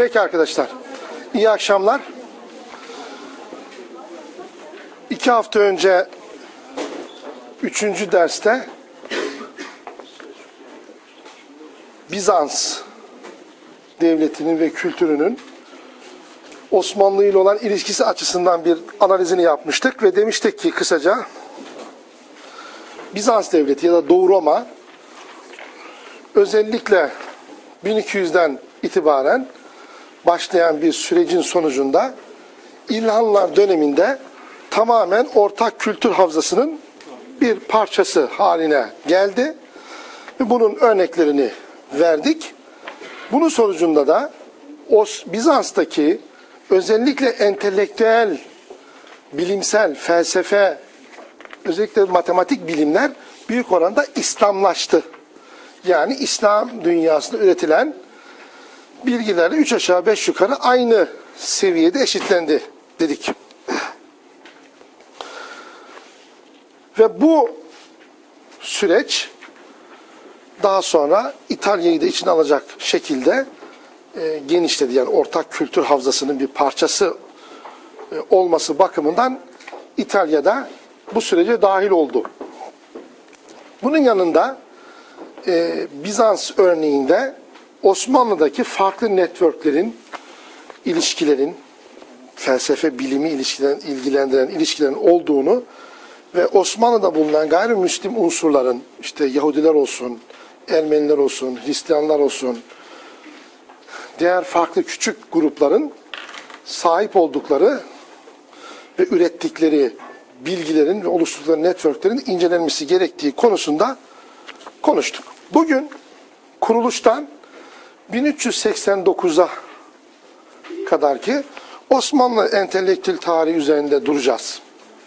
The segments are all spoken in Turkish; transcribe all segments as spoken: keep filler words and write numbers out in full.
Peki arkadaşlar, iyi akşamlar. İki hafta önce üçüncü derste Bizans devletinin ve kültürünün Osmanlı ile olan ilişkisi açısından bir analizini yapmıştık ve demiştik ki kısaca Bizans devleti ya da Doğu Roma özellikle bin iki yüzden itibaren başlayan bir sürecin sonucunda İlhanlar döneminde tamamen ortak kültür havzasının bir parçası haline geldi ve bunun örneklerini verdik. Bunun sonucunda da Os Bizans'taki özellikle entelektüel, bilimsel, felsefe, özellikle matematik bilimler büyük oranda İslamlaştı. Yani İslam dünyasında üretilen bilgilerle üç aşağı beş yukarı aynı seviyede eşitlendi dedik. Ve bu süreç daha sonra İtalya'yı da içine alacak şekilde e, genişledi. Yani ortak kültür havzasının bir parçası e, olması bakımından İtalya'da bu sürece dahil oldu. Bunun yanında e, Bizans örneğinde Osmanlı'daki farklı networklerin, ilişkilerin, felsefe, bilimi ilişkilen, ilgilendiren ilişkilerin olduğunu ve Osmanlı'da bulunan gayrimüslim unsurların, işte Yahudiler olsun, Ermeniler olsun, Hristiyanlar olsun, diğer farklı küçük grupların sahip oldukları ve ürettikleri bilgilerin ve oluşturdukları networklerin incelenmesi gerektiği konusunda konuştuk. Bugün kuruluştan bin üç yüz seksen dokuza kadar ki Osmanlı entelektüel tarihi üzerinde duracağız.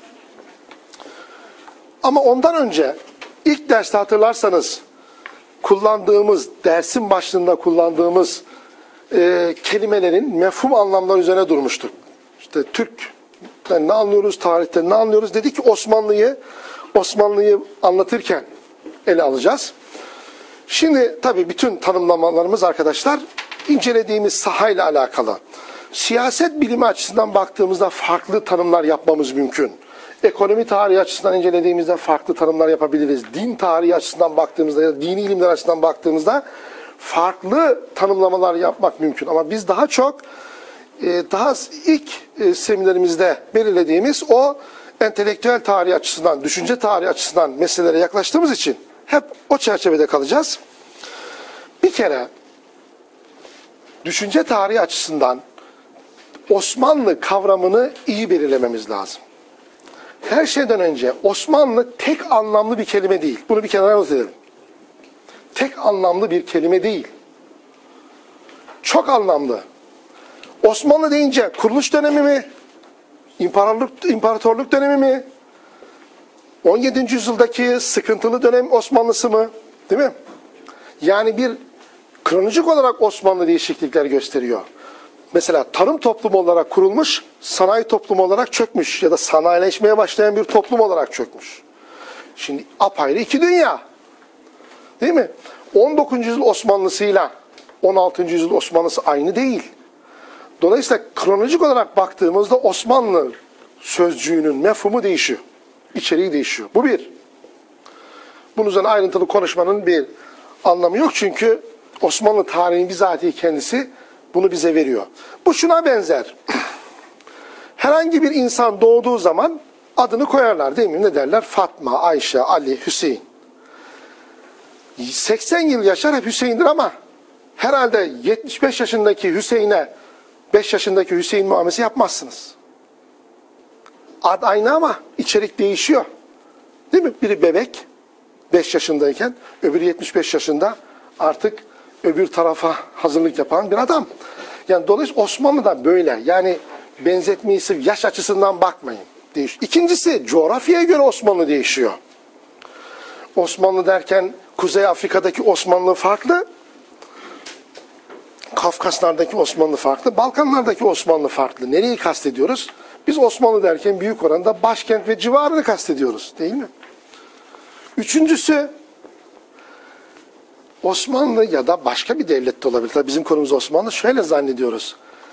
Ama ondan önce ilk derste hatırlarsanız kullandığımız, dersin başlığında kullandığımız e, kelimelerin mefhum anlamları üzerine durmuştuk. İşte Türk'ten ne anlıyoruz, tarihten ne anlıyoruz? Dedik ki Osmanlı'yı Osmanlı'yı anlatırken ele alacağız. Şimdi tabii bütün tanımlamalarımız arkadaşlar incelediğimiz sahayla alakalı. Siyaset bilimi açısından baktığımızda farklı tanımlar yapmamız mümkün. Ekonomi tarihi açısından incelediğimizde farklı tanımlar yapabiliriz. Din tarihi açısından baktığımızda ya da dini ilimler açısından baktığımızda farklı tanımlamalar yapmak mümkün. Ama biz daha çok daha ilk seminerimizde belirlediğimiz o entelektüel tarih açısından, düşünce tarihi açısından meselelere yaklaştığımız için hep o çerçevede kalacağız. Bir kere düşünce tarihi açısından Osmanlı kavramını iyi belirlememiz lazım. Her şeyden önce Osmanlı tek anlamlı bir kelime değil. Bunu bir kenara not edelim. Tek anlamlı bir kelime değil. Çok anlamlı. Osmanlı deyince kuruluş dönemi mi? İmparatorluk, imparatorluk dönemi mi? on yedinci yüzyıldaki sıkıntılı dönem Osmanlısı mı? Değil mi? Yani bir kronolojik olarak Osmanlı değişiklikler gösteriyor. Mesela tarım toplumu olarak kurulmuş, sanayi toplumu olarak çökmüş ya da sanayileşmeye başlayan bir toplum olarak çökmüş. Şimdi apayrı iki dünya. Değil mi? on dokuzuncu yüzyıl Osmanlısıyla on altıncı yüzyıl Osmanlısı aynı değil. Dolayısıyla kronolojik olarak baktığımızda Osmanlı sözcüğünün mefhumu değişiyor. İçeriği değişiyor. Bu bir. Bunun üzerine ayrıntılı konuşmanın bir anlamı yok çünkü Osmanlı tarihinin bizatihi kendisi bunu bize veriyor. Bu şuna benzer. Herhangi bir insan doğduğu zaman adını koyarlar değil mi? Ne derler? Fatma, Ayşe, Ali, Hüseyin. seksen yıl yaşar hep Hüseyin'dir ama herhalde yetmiş beş yaşındaki Hüseyin'e beş yaşındaki Hüseyin muamelesi yapmazsınız. Ad aynı ama içerik değişiyor. Değil mi? Biri bebek beş yaşındayken öbürü yetmiş beş yaşında artık öbür tarafa hazırlık yapan bir adam. Yani dolayısıyla Osmanlı da böyle. Yani benzetmeyi sırf yaş açısından bakmayın. Değiş. İkincisi coğrafyaya göre Osmanlı değişiyor. Osmanlı derken Kuzey Afrika'daki Osmanlı farklı. Kafkaslardaki Osmanlı farklı. Balkanlardaki Osmanlı farklı. Nereyi kastediyoruz? Biz Osmanlı derken büyük oranda başkent ve civarını kastediyoruz. Değil mi? Üçüncüsü Osmanlı ya da başka bir devlet de olabilir. Tabii bizim konumuz Osmanlı. Şöyle zannediyoruz.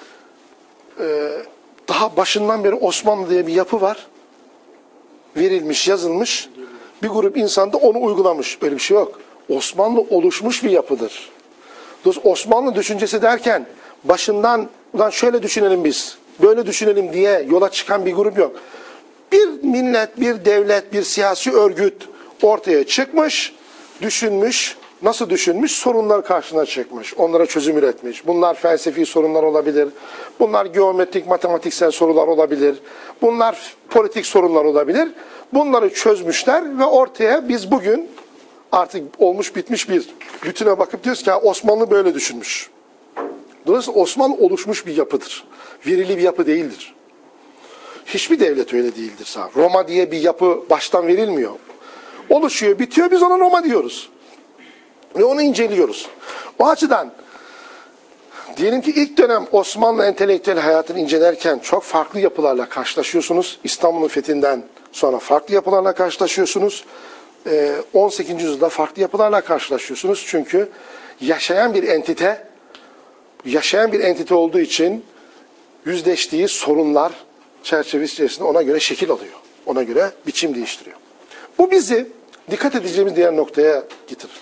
Ee, daha başından beri Osmanlı diye bir yapı var. Verilmiş, yazılmış. Bir grup insan da onu uygulamış. Öyle bir şey yok. Osmanlı oluşmuş bir yapıdır. Dolayısıyla Osmanlı düşüncesi derken başından ulan şöyle düşünelim biz, böyle düşünelim diye yola çıkan bir grup yok. Bir millet, bir devlet, bir siyasi örgüt ortaya çıkmış, düşünmüş, nasıl düşünmüş? Sorunlar karşısına çıkmış, onlara çözüm üretmiş. Bunlar felsefi sorunlar olabilir, bunlar geometrik, matematiksel sorular olabilir, bunlar politik sorunlar olabilir. Bunları çözmüşler ve ortaya biz bugün artık olmuş bitmiş bir bütüne bakıp diyoruz ki Osmanlı böyle düşünmüş. Dolayısıyla Osmanlı oluşmuş bir yapıdır. Verili bir yapı değildir. Hiçbir devlet öyle değildir. Roma diye bir yapı baştan verilmiyor. Oluşuyor, bitiyor, biz ona Roma diyoruz. Ve onu inceliyoruz. O açıdan diyelim ki ilk dönem Osmanlı entelektüel hayatını incelerken çok farklı yapılarla karşılaşıyorsunuz. İstanbul'un fethinden sonra farklı yapılarla karşılaşıyorsunuz. on sekizinci yüzyılda farklı yapılarla karşılaşıyorsunuz. Çünkü yaşayan bir entite, yaşayan bir entite olduğu için yüzleştiği sorunlar çerçevesi içerisinde ona göre şekil alıyor. Ona göre biçim değiştiriyor. Bu bizi dikkat edeceğimiz diğer noktaya getirir.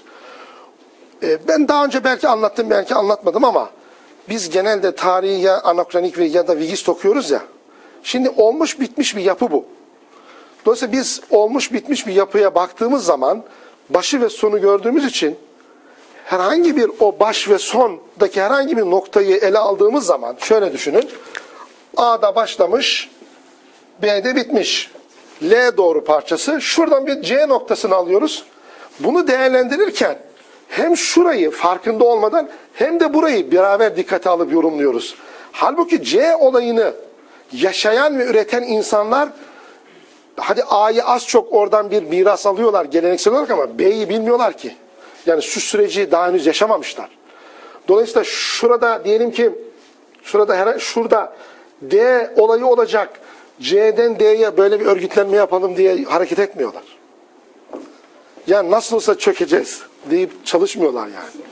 Ben daha önce belki anlattım, belki anlatmadım ama biz genelde tarihi ya anakronik ve ya da vigist okuyoruz ya. Şimdi olmuş bitmiş bir yapı bu. Dolayısıyla biz olmuş bitmiş bir yapıya baktığımız zaman başı ve sonu gördüğümüz için herhangi bir o baş ve sondaki herhangi bir noktayı ele aldığımız zaman şöyle düşünün. A'da başlamış, B'de bitmiş. L doğru parçası. Şuradan bir C noktasını alıyoruz. Bunu değerlendirirken hem şurayı farkında olmadan hem de burayı beraber dikkate alıp yorumluyoruz. Halbuki C olayını yaşayan ve üreten insanlar hadi A'yı az çok oradan bir miras alıyorlar geleneksel olarak ama B'yi bilmiyorlar ki. Yani şu süreci daha henüz yaşamamışlar. Dolayısıyla şurada diyelim ki şurada her şurada D olayı olacak. C'den D'ye böyle bir örgütlenme yapalım diye hareket etmiyorlar. Yani nasıl olsa çökeceğiz deyip çalışmıyorlar yani.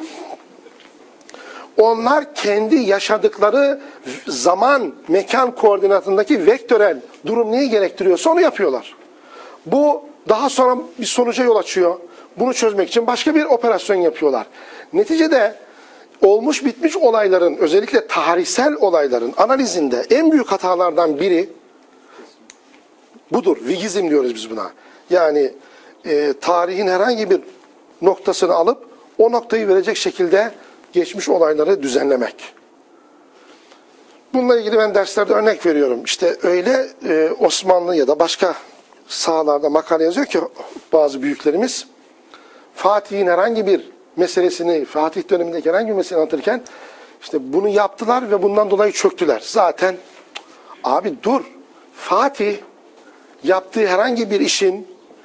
Onlar kendi yaşadıkları zaman, mekan koordinatındaki vektörel durum neyi gerektiriyorsa onu yapıyorlar. Bu daha sonra bir sonuca yol açıyor. Bunu çözmek için başka bir operasyon yapıyorlar. Neticede olmuş bitmiş olayların, özellikle tarihsel olayların analizinde en büyük hatalardan biri budur. Vigizm diyoruz biz buna. Yani e, tarihin herhangi bir noktasını alıp o noktayı verecek şekilde geçmiş olayları düzenlemek. Bununla ilgili ben derslerde örnek veriyorum. İşte öyle e, Osmanlı ya da başka sahalarda makale yazıyor ki bazı büyüklerimiz Fatih'in herhangi bir meselesini, Fatih dönemindeki herhangi bir meseleyi anlatırken işte bunu yaptılar ve bundan dolayı çöktüler. Zaten abi dur, Fatih yaptığı herhangi bir işin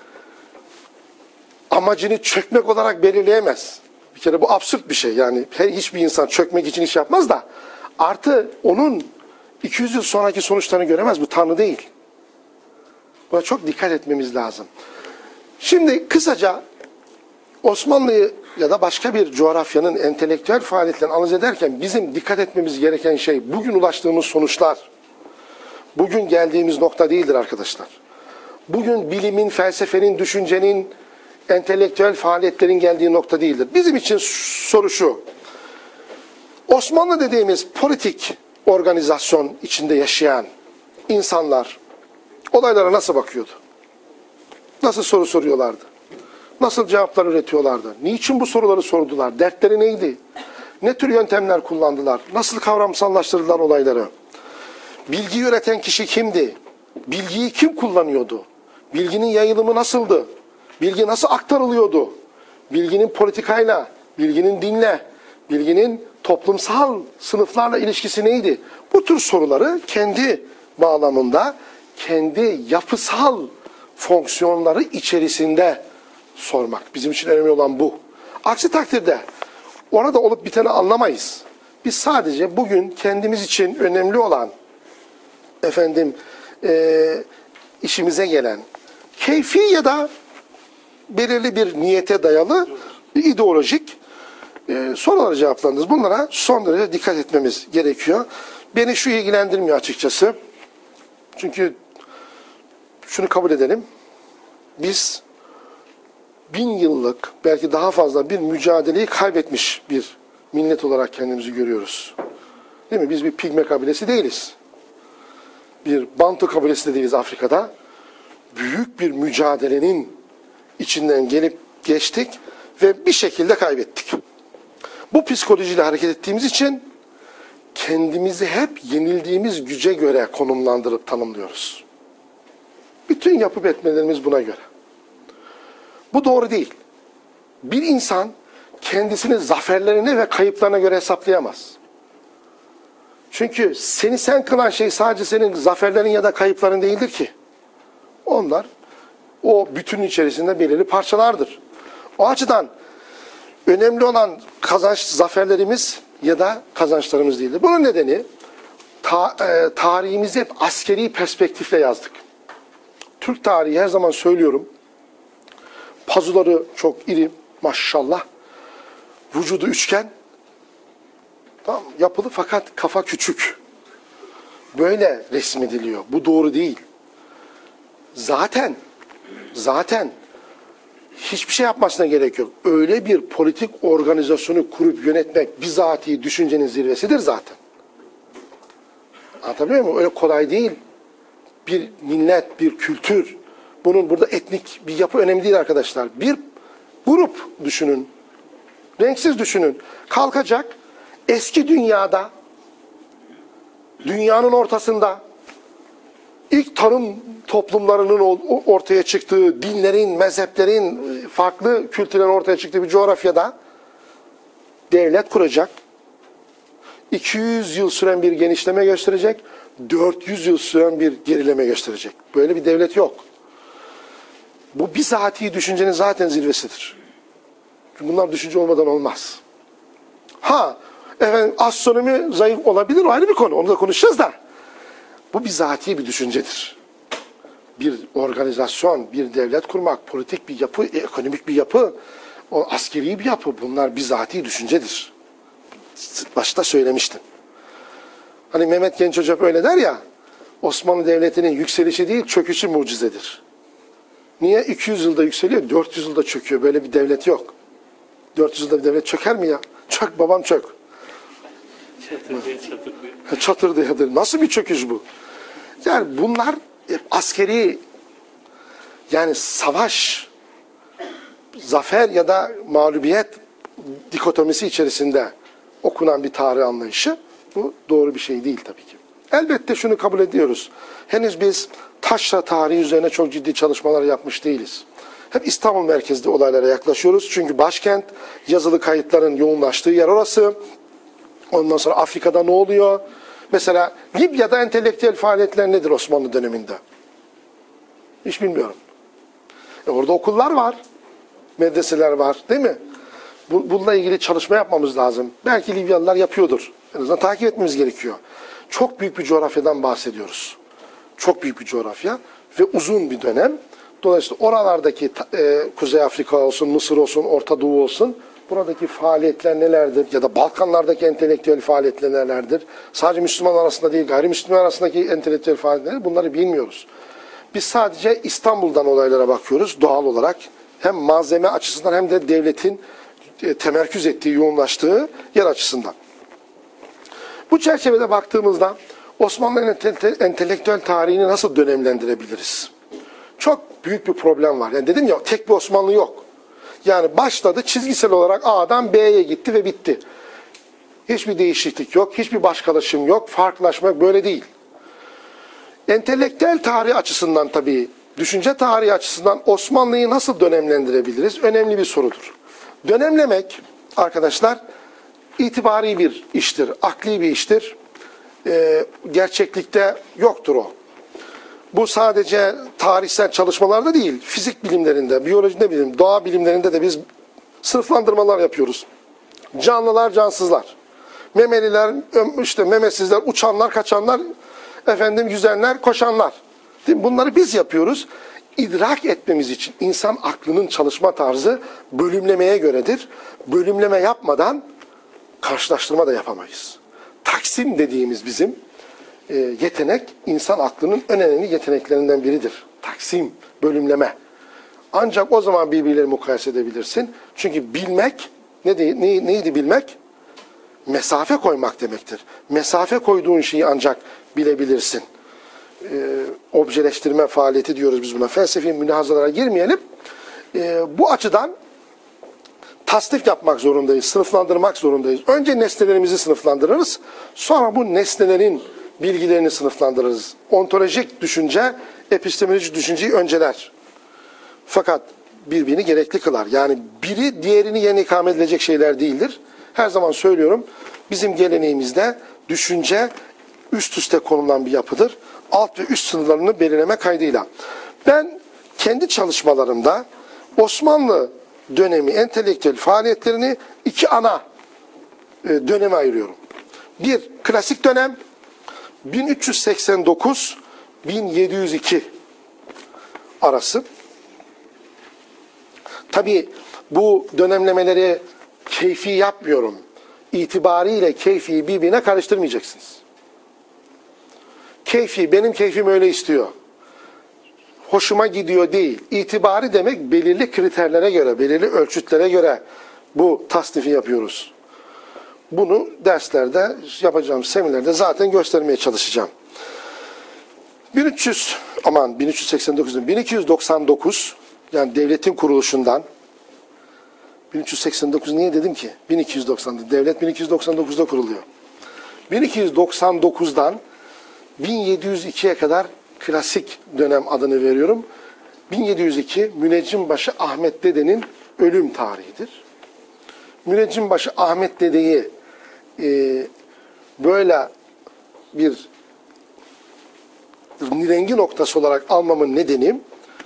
amacını çökmek olarak belirleyemez. Bir kere bu absürt bir şey. Yani hiçbir insan çökmek için iş yapmaz da artı onun iki yüz yıl sonraki sonuçlarını göremez. Bu Tanrı değil. Buna çok dikkat etmemiz lazım. Şimdi kısaca Osmanlı'yı ya da başka bir coğrafyanın entelektüel faaliyetlerini analiz ederken bizim dikkat etmemiz gereken şey bugün ulaştığımız sonuçlar. Bugün geldiğimiz nokta değildir arkadaşlar. Bugün bilimin, felsefenin, düşüncenin, entelektüel faaliyetlerin geldiği nokta değildir. Bizim için soru şu. Osmanlı dediğimiz politik organizasyon içinde yaşayan insanlar olaylara nasıl bakıyordu? Nasıl soru soruyorlardı? Nasıl cevaplar üretiyorlardı? Niçin bu soruları sordular? Dertleri neydi? Ne tür yöntemler kullandılar? Nasıl kavramsallaştırdılar olayları? Bilgiyi üreten kişi kimdi? Bilgiyi kim kullanıyordu? Bilginin yayılımı nasıldı? Bilgi nasıl aktarılıyordu? Bilginin politikayla, bilginin dinle, bilginin toplumsal sınıflarla ilişkisi neydi? Bu tür soruları kendi bağlamında, kendi yapısal fonksiyonları içerisinde sormak. Bizim için önemli olan bu. Aksi takdirde orada olup biteni anlamayız. Biz sadece bugün kendimiz için önemli olan efendim e, işimize gelen keyfi ya da belirli bir niyete dayalı ideolojik e, soruları cevaplandınız. Bunlara son derece dikkat etmemiz gerekiyor. Beni şu ilgilendirmiyor açıkçası. Çünkü şunu kabul edelim. Biz bin yıllık, belki daha fazla bir mücadeleyi kaybetmiş bir millet olarak kendimizi görüyoruz. Değil mi? Biz bir pigme kabilesi değiliz. Bir Bantu kabilesi de değiliz Afrika'da. Büyük bir mücadelenin içinden gelip geçtik ve bir şekilde kaybettik. Bu psikolojiyle hareket ettiğimiz için kendimizi hep yenildiğimiz güce göre konumlandırıp tanımlıyoruz. Bütün yapıp etmelerimiz buna göre. Bu doğru değil. Bir insan kendisini zaferlerine ve kayıplarına göre hesaplayamaz. Çünkü seni sen kılan şey sadece senin zaferlerin ya da kayıpların değildir ki. Onlar o bütünün içerisinde belirli parçalardır. O açıdan önemli olan kazanç zaferlerimiz ya da kazançlarımız değildir. Bunun nedeni ta, e, tarihimizi hep askeri perspektifle yazdık. Türk tarihi her zaman söylüyorum. Pazuları çok iri maşallah. Vücudu üçgen. Tamam, yapılı fakat kafa küçük. Böyle resmediliyor. Bu doğru değil. Zaten zaten hiçbir şey yapmasına gerek yok. Öyle bir politik organizasyonu kurup yönetmek bizatihi düşüncenin zirvesidir zaten. Anlatabiliyor muyum? Öyle kolay değil. Bir millet, bir kültür. Bunun burada etnik bir yapı önemli değil arkadaşlar. Bir grup düşünün. Renksiz düşünün. Kalkacak eski dünyada, dünyanın ortasında ilk tarım toplumlarının ortaya çıktığı, dinlerin, mezheplerin, farklı kültürlerin ortaya çıktığı bir coğrafyada devlet kuracak. iki yüz yıl süren bir genişleme gösterecek, dört yüz yıl süren bir gerileme gösterecek. Böyle bir devlet yok. Bu bizatihi düşüncenin zaten zirvesidir. Çünkü bunlar düşünce olmadan olmaz. Ha, efendim astronomi zayıf olabilir, o ayrı bir konu. Onu da konuşacağız da. Bu bizatihi bir düşüncedir. Bir organizasyon, bir devlet kurmak, politik bir yapı, ekonomik bir yapı, o askeri bir yapı. Bunlar bizatihi düşüncedir. Başta söylemiştim. Hani Mehmet Genç Hoca öyle der ya, Osmanlı Devleti'nin yükselişi değil, çöküşü mucizedir. Niye? iki yüz yılda yükseliyor, dört yüz yılda çöküyor. Böyle bir devlet yok. dört yüz yılda bir devlet çöker mi ya? Çök babam çök. Çatırdıya çatırdıya. Çatırdıyadır. Nasıl bir çöküş bu? Yani bunlar askeri, yani savaş, zafer ya da mağlubiyet dikotomisi içerisinde okunan bir tarih anlayışı. Bu doğru bir şey değil tabii ki. Elbette şunu kabul ediyoruz. Henüz biz taşra tarihi üzerine çok ciddi çalışmalar yapmış değiliz. Hep İstanbul merkezli olaylara yaklaşıyoruz. Çünkü başkent, yazılı kayıtların yoğunlaştığı yer orası. Ondan sonra Afrika'da ne oluyor? Mesela Libya'da entelektüel faaliyetler nedir Osmanlı döneminde? Hiç bilmiyorum. E orada okullar var. Medreseler var, değil mi? Bununla ilgili çalışma yapmamız lazım. Belki Libyalılar yapıyordur. En azından takip etmemiz gerekiyor. Çok büyük bir coğrafyadan bahsediyoruz. Çok büyük bir coğrafya ve uzun bir dönem. Dolayısıyla oralardaki e, Kuzey Afrika olsun, Mısır olsun, Orta Doğu olsun, buradaki faaliyetler nelerdir? Ya da Balkanlardaki entelektüel faaliyetler nelerdir? Sadece Müslüman arasında değil, gayrimüslimler arasındaki entelektüel faaliyetler, bunları bilmiyoruz. Biz sadece İstanbul'dan olaylara bakıyoruz doğal olarak. Hem malzeme açısından hem de devletin e, temerküz ettiği, yoğunlaştığı yer açısından. Bu çerçevede baktığımızda Osmanlı'nın entelektüel tarihini nasıl dönemlendirebiliriz? Çok büyük bir problem var. Yani dedim ya, tek bir Osmanlı yok. Yani başladı, çizgisel olarak A'dan B'ye gitti ve bitti. Hiçbir değişiklik yok, hiçbir başkalaşım yok, farklılaşma yok, böyle değil. Entelektüel tarih açısından tabii, düşünce tarihi açısından Osmanlı'yı nasıl dönemlendirebiliriz? Önemli bir sorudur. Dönemlemek arkadaşlar itibari bir iştir, akli bir iştir. Ee, gerçeklikte yoktur o. Bu sadece tarihsel çalışmalarda değil, fizik bilimlerinde, biyolojide bilim, doğa bilimlerinde de biz sınıflandırmalar yapıyoruz. Canlılar, cansızlar. Memeliler, işte memesizler, uçanlar, kaçanlar, efendim yüzenler, koşanlar. Bunları biz yapıyoruz. idrak etmemiz için insan aklının çalışma tarzı bölümlemeye göredir. Bölümleme yapmadan karşılaştırma da yapamayız. Taksim dediğimiz bizim e, yetenek, insan aklının en önemli yeteneklerinden biridir. Taksim, bölümleme. Ancak o zaman birbirleri mukayese edebilirsin. Çünkü bilmek, ne de, ne, neydi bilmek? Mesafe koymak demektir. Mesafe koyduğun şeyi ancak bilebilirsin. E, objeleştirme faaliyeti diyoruz biz buna. Felsefi mülahazalara girmeyelim. E, bu açıdan tasnif yapmak zorundayız, sınıflandırmak zorundayız. Önce nesnelerimizi sınıflandırırız. Sonra bu nesnelerin bilgilerini sınıflandırırız. Ontolojik düşünce, epistemolojik düşünceyi önceler. Fakat birbirini gerekli kılar. Yani biri diğerini yerine ikame edilecek şeyler değildir. Her zaman söylüyorum, bizim geleneğimizde düşünce üst üste konulan bir yapıdır. Alt ve üst sınırlarını belirleme kaydıyla. Ben kendi çalışmalarımda Osmanlı dönemi, entelektüel faaliyetlerini iki ana e, döneme ayırıyorum. Bir, klasik dönem bin üç yüz seksen dokuz bin yedi yüz iki arası. Tabii bu dönemlemeleri keyfi yapmıyorum. İtibariyle keyfiyi birbirine karıştırmayacaksınız. Keyfi, benim keyfim öyle istiyor. Hoşuma gidiyor değil. İtibari demek belirli kriterlere göre, belirli ölçütlere göre bu tasnifi yapıyoruz. Bunu derslerde, yapacağım seminerde zaten göstermeye çalışacağım. bin üç yüz aman bin üç yüz seksen dokuz bin iki yüz doksan dokuz yani devletin kuruluşundan bin üç yüz seksen dokuz niye dedim ki? bin iki yüz doksan dokuz devlet bin iki yüz doksan dokuzda kuruluyor. bin iki yüz doksan dokuzdan bin yedi yüz ikiye kadar klasik dönem adını veriyorum. bin yedi yüz iki Müneccimbaşı Ahmet Dede'nin ölüm tarihidir. Müneccimbaşı Ahmet Dede'yi e, böyle bir rengi noktası olarak almamın nedeni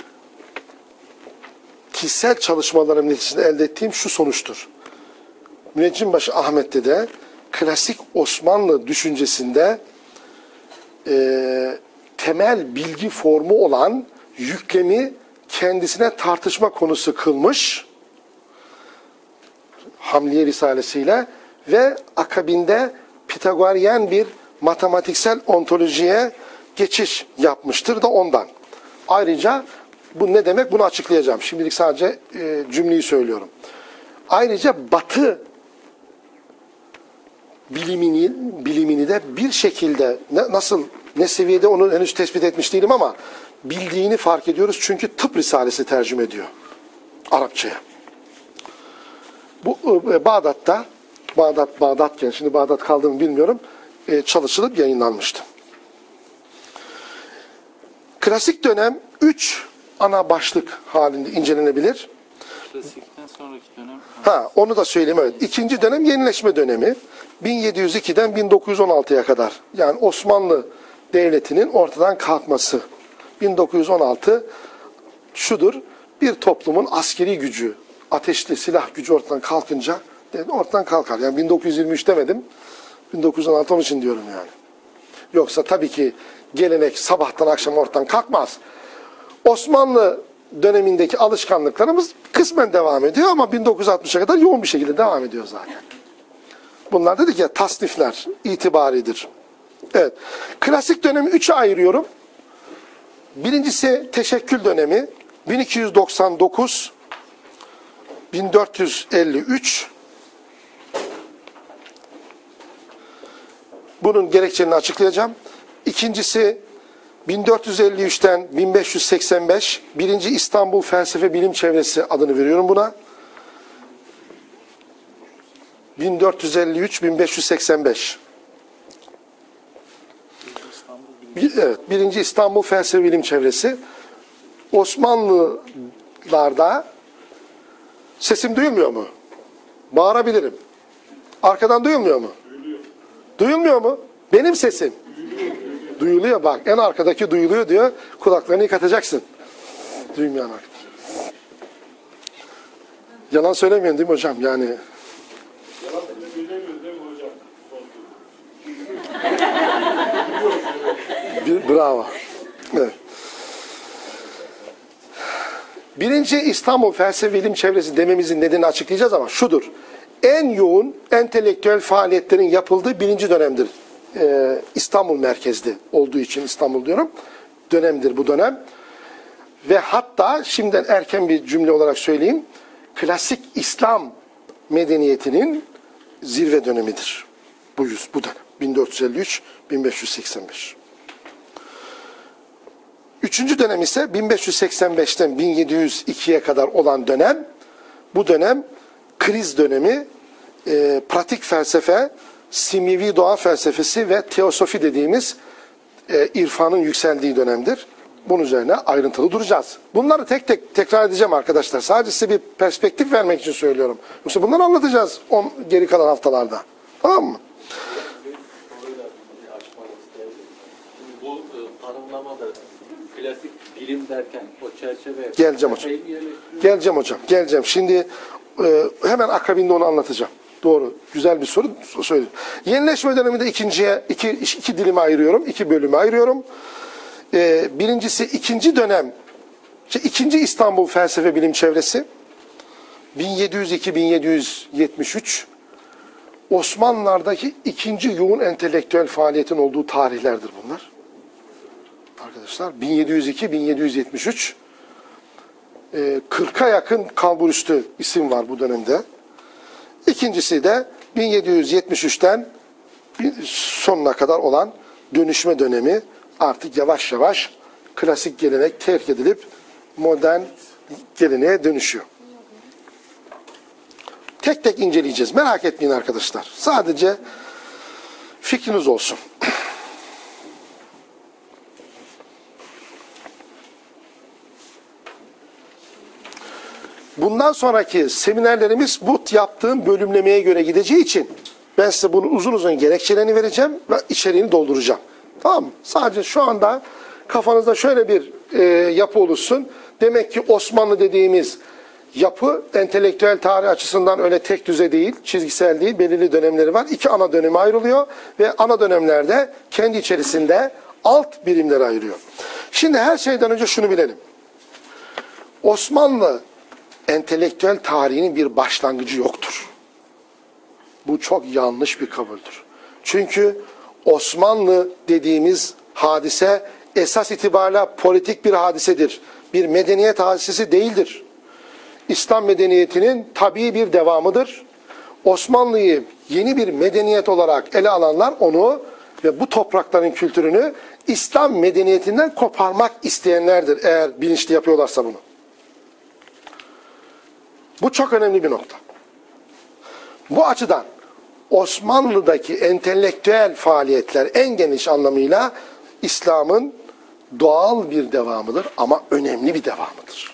kişisel çalışmalarım neticesinde elde ettiğim şu sonuçtur. Müneccimbaşı Ahmet Dede klasik Osmanlı düşüncesinde e, temel bilgi formu olan yüklemi kendisine tartışma konusu kılmış Hamliye Risalesiyle ve akabinde Pitagoryen bir matematiksel ontolojiye geçiş yapmıştır da ondan. Ayrıca bu ne demek bunu açıklayacağım. Şimdilik sadece e, cümleyi söylüyorum. Ayrıca Batı bilimini, bilimini de bir şekilde ne, nasıl ne seviyede onu henüz tespit etmiş değilim ama bildiğini fark ediyoruz. Çünkü tıp risalesi tercüme ediyor Arapçaya. Bu e, Bağdat'ta Bağdat Bağdatken şimdi Bağdat kaldığımı bilmiyorum. E, çalışılıp yayınlanmıştı. Klasik dönem üç ana başlık halinde incelenebilir. Klasikten sonraki dönem. Ha, onu da söyleyeyim evet. İkinci dönem yenileşme dönemi. bin yedi yüz ikiden bin dokuz yüz on altıya kadar. Yani Osmanlı Devleti'nin ortadan kalkması. bin dokuz yüz on altı şudur. Bir toplumun askeri gücü, ateşli silah gücü ortadan kalkınca ortadan kalkar. Yani bin dokuz yüz yirmi üç demedim. bin dokuz yüz on altı onun için diyorum yani. Yoksa tabii ki gelenek sabahtan akşam ortadan kalkmaz. Osmanlı dönemindeki alışkanlıklarımız kısmen devam ediyor ama bin dokuz yüz altmışa kadar yoğun bir şekilde devam ediyor zaten. Bunlar dedik ya tasnifler itibaridir. Evet. Klasik dönemi üçe ayırıyorum. Birincisi teşekkül dönemi bin iki yüz doksan dokuz bin dört yüz elli üç. Bunun gerekçelerini açıklayacağım. İkincisi bin dört yüz elli üçten bin beş yüz seksen beş Birinci İstanbul Felsefe Bilim Çevresi adını veriyorum buna. bin dört yüz elli üç bin beş yüz seksen beş Bir, evet, Birinci İstanbul Felsefe Bilim Çevresi. Osmanlılarda sesim duyulmuyor mu? Bağırabilirim. Arkadan duyulmuyor mu? Duyuluyor. Duyulmuyor mu? Benim sesim. Duyuluyor. Duyuluyor bak. En arkadaki duyuluyor diyor. Kulaklarını yıkatacaksın. Duymayan arkadaş. Yalan söylemiyorsun değil mi hocam? Yani Yalan söylemiyoruz değil mi hocam? Bir, bravo. Evet. Birinci İstanbul felsefe bilim çevresi dememizin nedenini açıklayacağız ama şudur. En yoğun entelektüel faaliyetlerin yapıldığı birinci dönemdir. Ee, İstanbul merkezli olduğu için İstanbul diyorum. Dönemdir bu dönem. Ve hatta şimdiden erken bir cümle olarak söyleyeyim. Klasik İslam medeniyetinin zirve dönemidir. Bu yüz, bu dönem. bin dört yüz elli üç - bin beş yüz seksen beş. Üçüncü dönem ise bin beş yüz seksen beşten bin yedi yüz ikiye kadar olan dönem. Bu dönem kriz dönemi, e, pratik felsefe, simyevi doğa felsefesi ve teosofi dediğimiz e, irfanın yükseldiği dönemdir. Bunun üzerine ayrıntılı duracağız. Bunları tek tek tekrar edeceğim arkadaşlar. Sadece size bir perspektif vermek için söylüyorum. Yoksa bunları anlatacağız on, geri kalan haftalarda. Tamam mı? Bu e, tanımlamada klasik bilim derken o çerçeve... Geleceğim hocam. Geleceğim hocam. Geleceğim. Şimdi e, hemen akabinde onu anlatacağım. Doğru. Güzel bir soru söyledim. Yenileşme döneminde ikinciye iki, iki dilime ayırıyorum. iki bölüme ayırıyorum. E, birincisi ikinci dönem, işte ikinci İstanbul felsefe bilim çevresi. bin yedi yüz iki - bin yedi yüz yetmiş üç Osmanlılar'daki ikinci yoğun entelektüel faaliyetin olduğu tarihlerdir bunlar. Arkadaşlar bin yedi yüz iki - bin yedi yüz yetmiş üç kırka yakın kalburüstü isim var bu dönemde. İkincisi de bin yedi yüz yetmiş üçten sonuna kadar olan dönüşme dönemi, artık yavaş yavaş klasik gelenek terk edilip modern geleneğe dönüşüyor. Tek tek inceleyeceğiz. Merak etmeyin arkadaşlar. Sadece fikriniz olsun. Bundan sonraki seminerlerimiz bu yaptığım bölümlemeye göre gideceği için ben size bunu uzun uzun gerekçelerini vereceğim ve içeriğini dolduracağım. Tamam mı? Sadece şu anda kafanızda şöyle bir e, yapı oluşsun. Demek ki Osmanlı dediğimiz yapı entelektüel tarih açısından öyle tek düze değil, çizgisel değil, belirli dönemleri var. İki ana döneme ayrılıyor ve ana dönemlerde kendi içerisinde alt birimlere ayırıyor. Şimdi her şeyden önce şunu bilelim. Osmanlı entelektüel tarihinin bir başlangıcı yoktur. Bu çok yanlış bir kabuldür. Çünkü Osmanlı dediğimiz hadise esas itibariyle politik bir hadisedir. Bir medeniyet hadisesi değildir. İslam medeniyetinin tabii bir devamıdır. Osmanlı'yı yeni bir medeniyet olarak ele alanlar onu ve bu toprakların kültürünü İslam medeniyetinden koparmak isteyenlerdir, eğer bilinçli yapıyorlarsa bunu. Bu çok önemli bir nokta. Bu açıdan Osmanlı'daki entelektüel faaliyetler en geniş anlamıyla İslam'ın doğal bir devamıdır ama önemli bir devamıdır.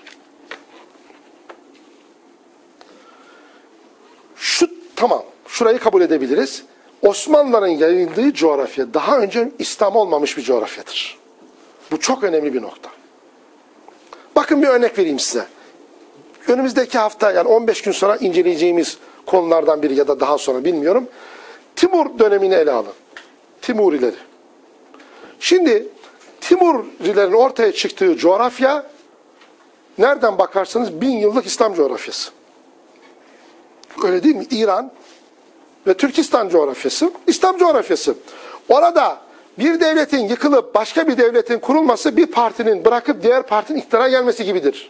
Şu tamam, şurayı kabul edebiliriz. Osmanlıların yayıldığı coğrafya daha önce İslam olmamış bir coğrafyadır. Bu çok önemli bir nokta. Bakın bir örnek vereyim size. Önümüzdeki hafta, yani on beş gün sonra inceleyeceğimiz konulardan biri ya da daha sonra bilmiyorum. Timur dönemini ele alın. Timurileri. Şimdi Timurilerin ortaya çıktığı coğrafya nereden bakarsanız bin yıllık İslam coğrafyası. Öyle değil mi? İran ve Türkistan coğrafyası İslam coğrafyası. Orada bir devletin yıkılıp başka bir devletin kurulması bir partinin bırakıp diğer partinin iktidara gelmesi gibidir.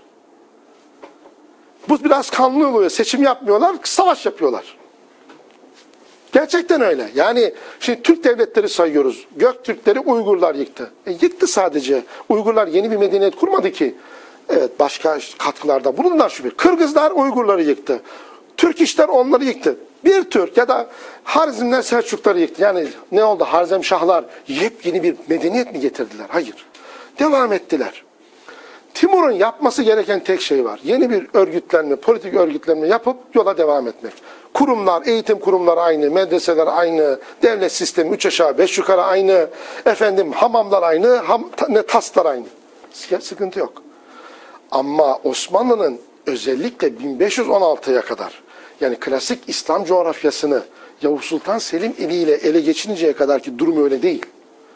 Bu biraz kanlı oluyor. Seçim yapmıyorlar, savaş yapıyorlar. Gerçekten öyle. Yani şimdi Türk devletleri sayıyoruz. Göktürkleri Uygurlar yıktı. E, yıktı sadece. Uygurlar yeni bir medeniyet kurmadı ki. Evet, başka katkılarda bulundular şüphe. Kırgızlar Uygurları yıktı. Türk işler onları yıktı. Bir Türk ya da Harizmler Selçukları yıktı. Yani ne oldu? Harzemşahlar yepyeni bir medeniyet mi getirdiler? Hayır. Devam ettiler. Timur'un yapması gereken tek şey var. Yeni bir örgütlenme, politik örgütlenme yapıp yola devam etmek. Kurumlar, eğitim kurumları aynı, medreseler aynı, devlet sistemi üç aşağı beş yukarı aynı, efendim hamamlar aynı, ham, ne taslar aynı. Sıkıntı yok. Ama Osmanlı'nın özellikle bin beş yüz on altıya kadar, yani klasik İslam coğrafyasını Yavuz Sultan Selim eliyle ele geçirinceye kadar ki durum öyle değil.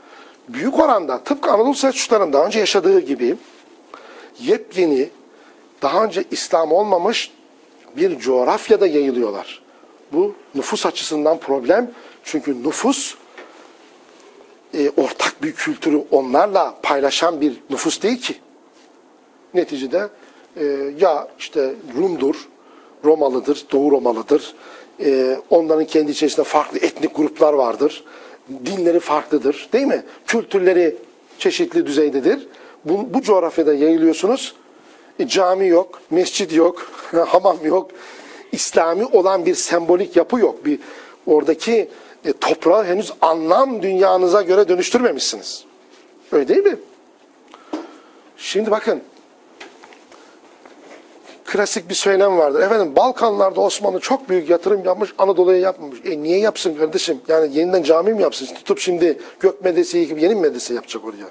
Büyük oranda tıpkı Anadolu Selçukluların daha önce yaşadığı gibi yepyeni daha önce İslam olmamış bir coğrafyada yayılıyorlar. Bu nüfus açısından problem. Çünkü nüfus e, ortak bir kültürü onlarla paylaşan bir nüfus değil ki. Neticede e, ya işte Rum'dur, Romalıdır, Doğu Romalıdır. E, onların kendi içerisinde farklı etnik gruplar vardır. Dinleri farklıdır, değil mi? Kültürleri çeşitli düzeydedir. Bu, bu coğrafyada yayılıyorsunuz. E, cami yok, mescid yok, hamam yok. İslami olan bir sembolik yapı yok. Bir oradaki e, toprağı henüz anlam dünyanıza göre dönüştürmemişsiniz. Öyle değil mi? Şimdi bakın. Klasik bir söylem vardır. Efendim Balkanlarda Osmanlı çok büyük yatırım yapmış, Anadolu'ya yapmamış. E niye yapsın kardeşim? Yani yeniden cami mi yapsın? Tutup şimdi gök medreseyi gibi yeni bir medrese yapacak oraya.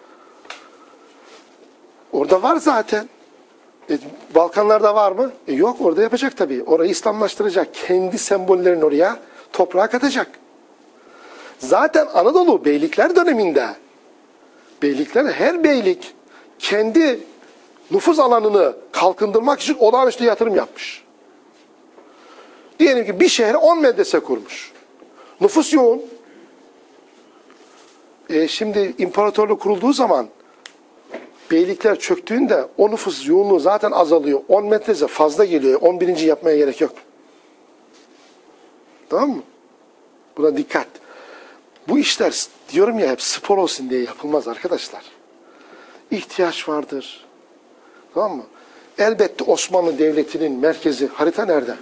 Orada var zaten. E, Balkanlarda var mı? E, yok, orada yapacak tabii. Orayı İslamlaştıracak. Kendi sembollerini oraya toprağa katacak. Zaten Anadolu beylikler döneminde beylikler, her beylik kendi nüfus alanını kalkındırmak için olağanüstü yatırım yapmış. Diyelim ki bir şehre on medrese kurmuş. Nüfus yoğun. E, şimdi imparatorluk kurulduğu zaman beylikler çöktüğünde o nüfus yoğunluğu zaten azalıyor. on medrese fazla geliyor. on birinci yapmaya gerek yok. Tamam mı? Buna dikkat. Bu işler diyorum ya hep spor olsun diye yapılmaz arkadaşlar. İhtiyaç vardır. Tamam mı? Elbette Osmanlı Devleti'nin merkezi, harita nerede?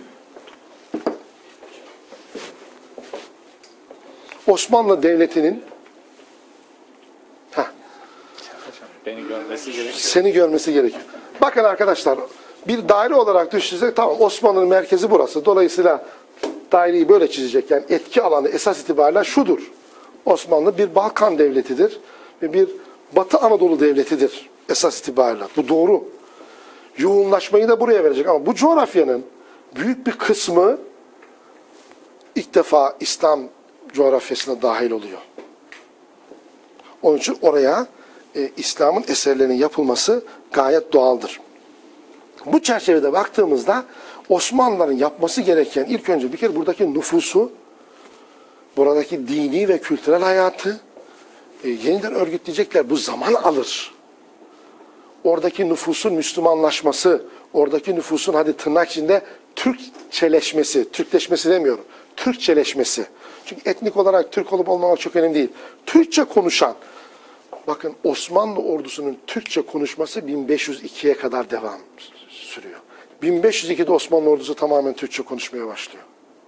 Osmanlı Devleti'nin heh, Beni görmesi gerekiyor. seni görmesi gerekiyor. Bakın arkadaşlar, bir daire olarak düşünsek, tamam Osmanlı'nın merkezi burası. Dolayısıyla daireyi böyle çizecek. Yani etki alanı esas itibariyle şudur. Osmanlı bir Balkan devletidir ve bir Batı Anadolu devletidir esas itibariyle. Bu doğru. Yoğunlaşmayı da buraya verecek ama bu coğrafyanın büyük bir kısmı ilk defa İslam coğrafyasına dahil oluyor. Onun için oraya e, İslam'ın eserlerinin yapılması gayet doğaldır. Bu çerçevede baktığımızda Osmanlıların yapması gereken ilk önce bir kere buradaki nüfusu, buradaki dini ve kültürel hayatı e, yeniden örgütleyecekler. Bu zaman alır. Oradaki nüfusun Müslümanlaşması, oradaki nüfusun hadi tırnak içinde Türkçeleşmesi, Türkleşmesi demiyorum, Türkçeleşmesi. Çünkü etnik olarak Türk olup olmamak çok önemli değil. Türkçe konuşan, bakın Osmanlı ordusunun Türkçe konuşması bin beş yüz ikiye kadar devam sürüyor. bin beş yüz ikide Osmanlı ordusu tamamen Türkçe konuşmaya başlıyor.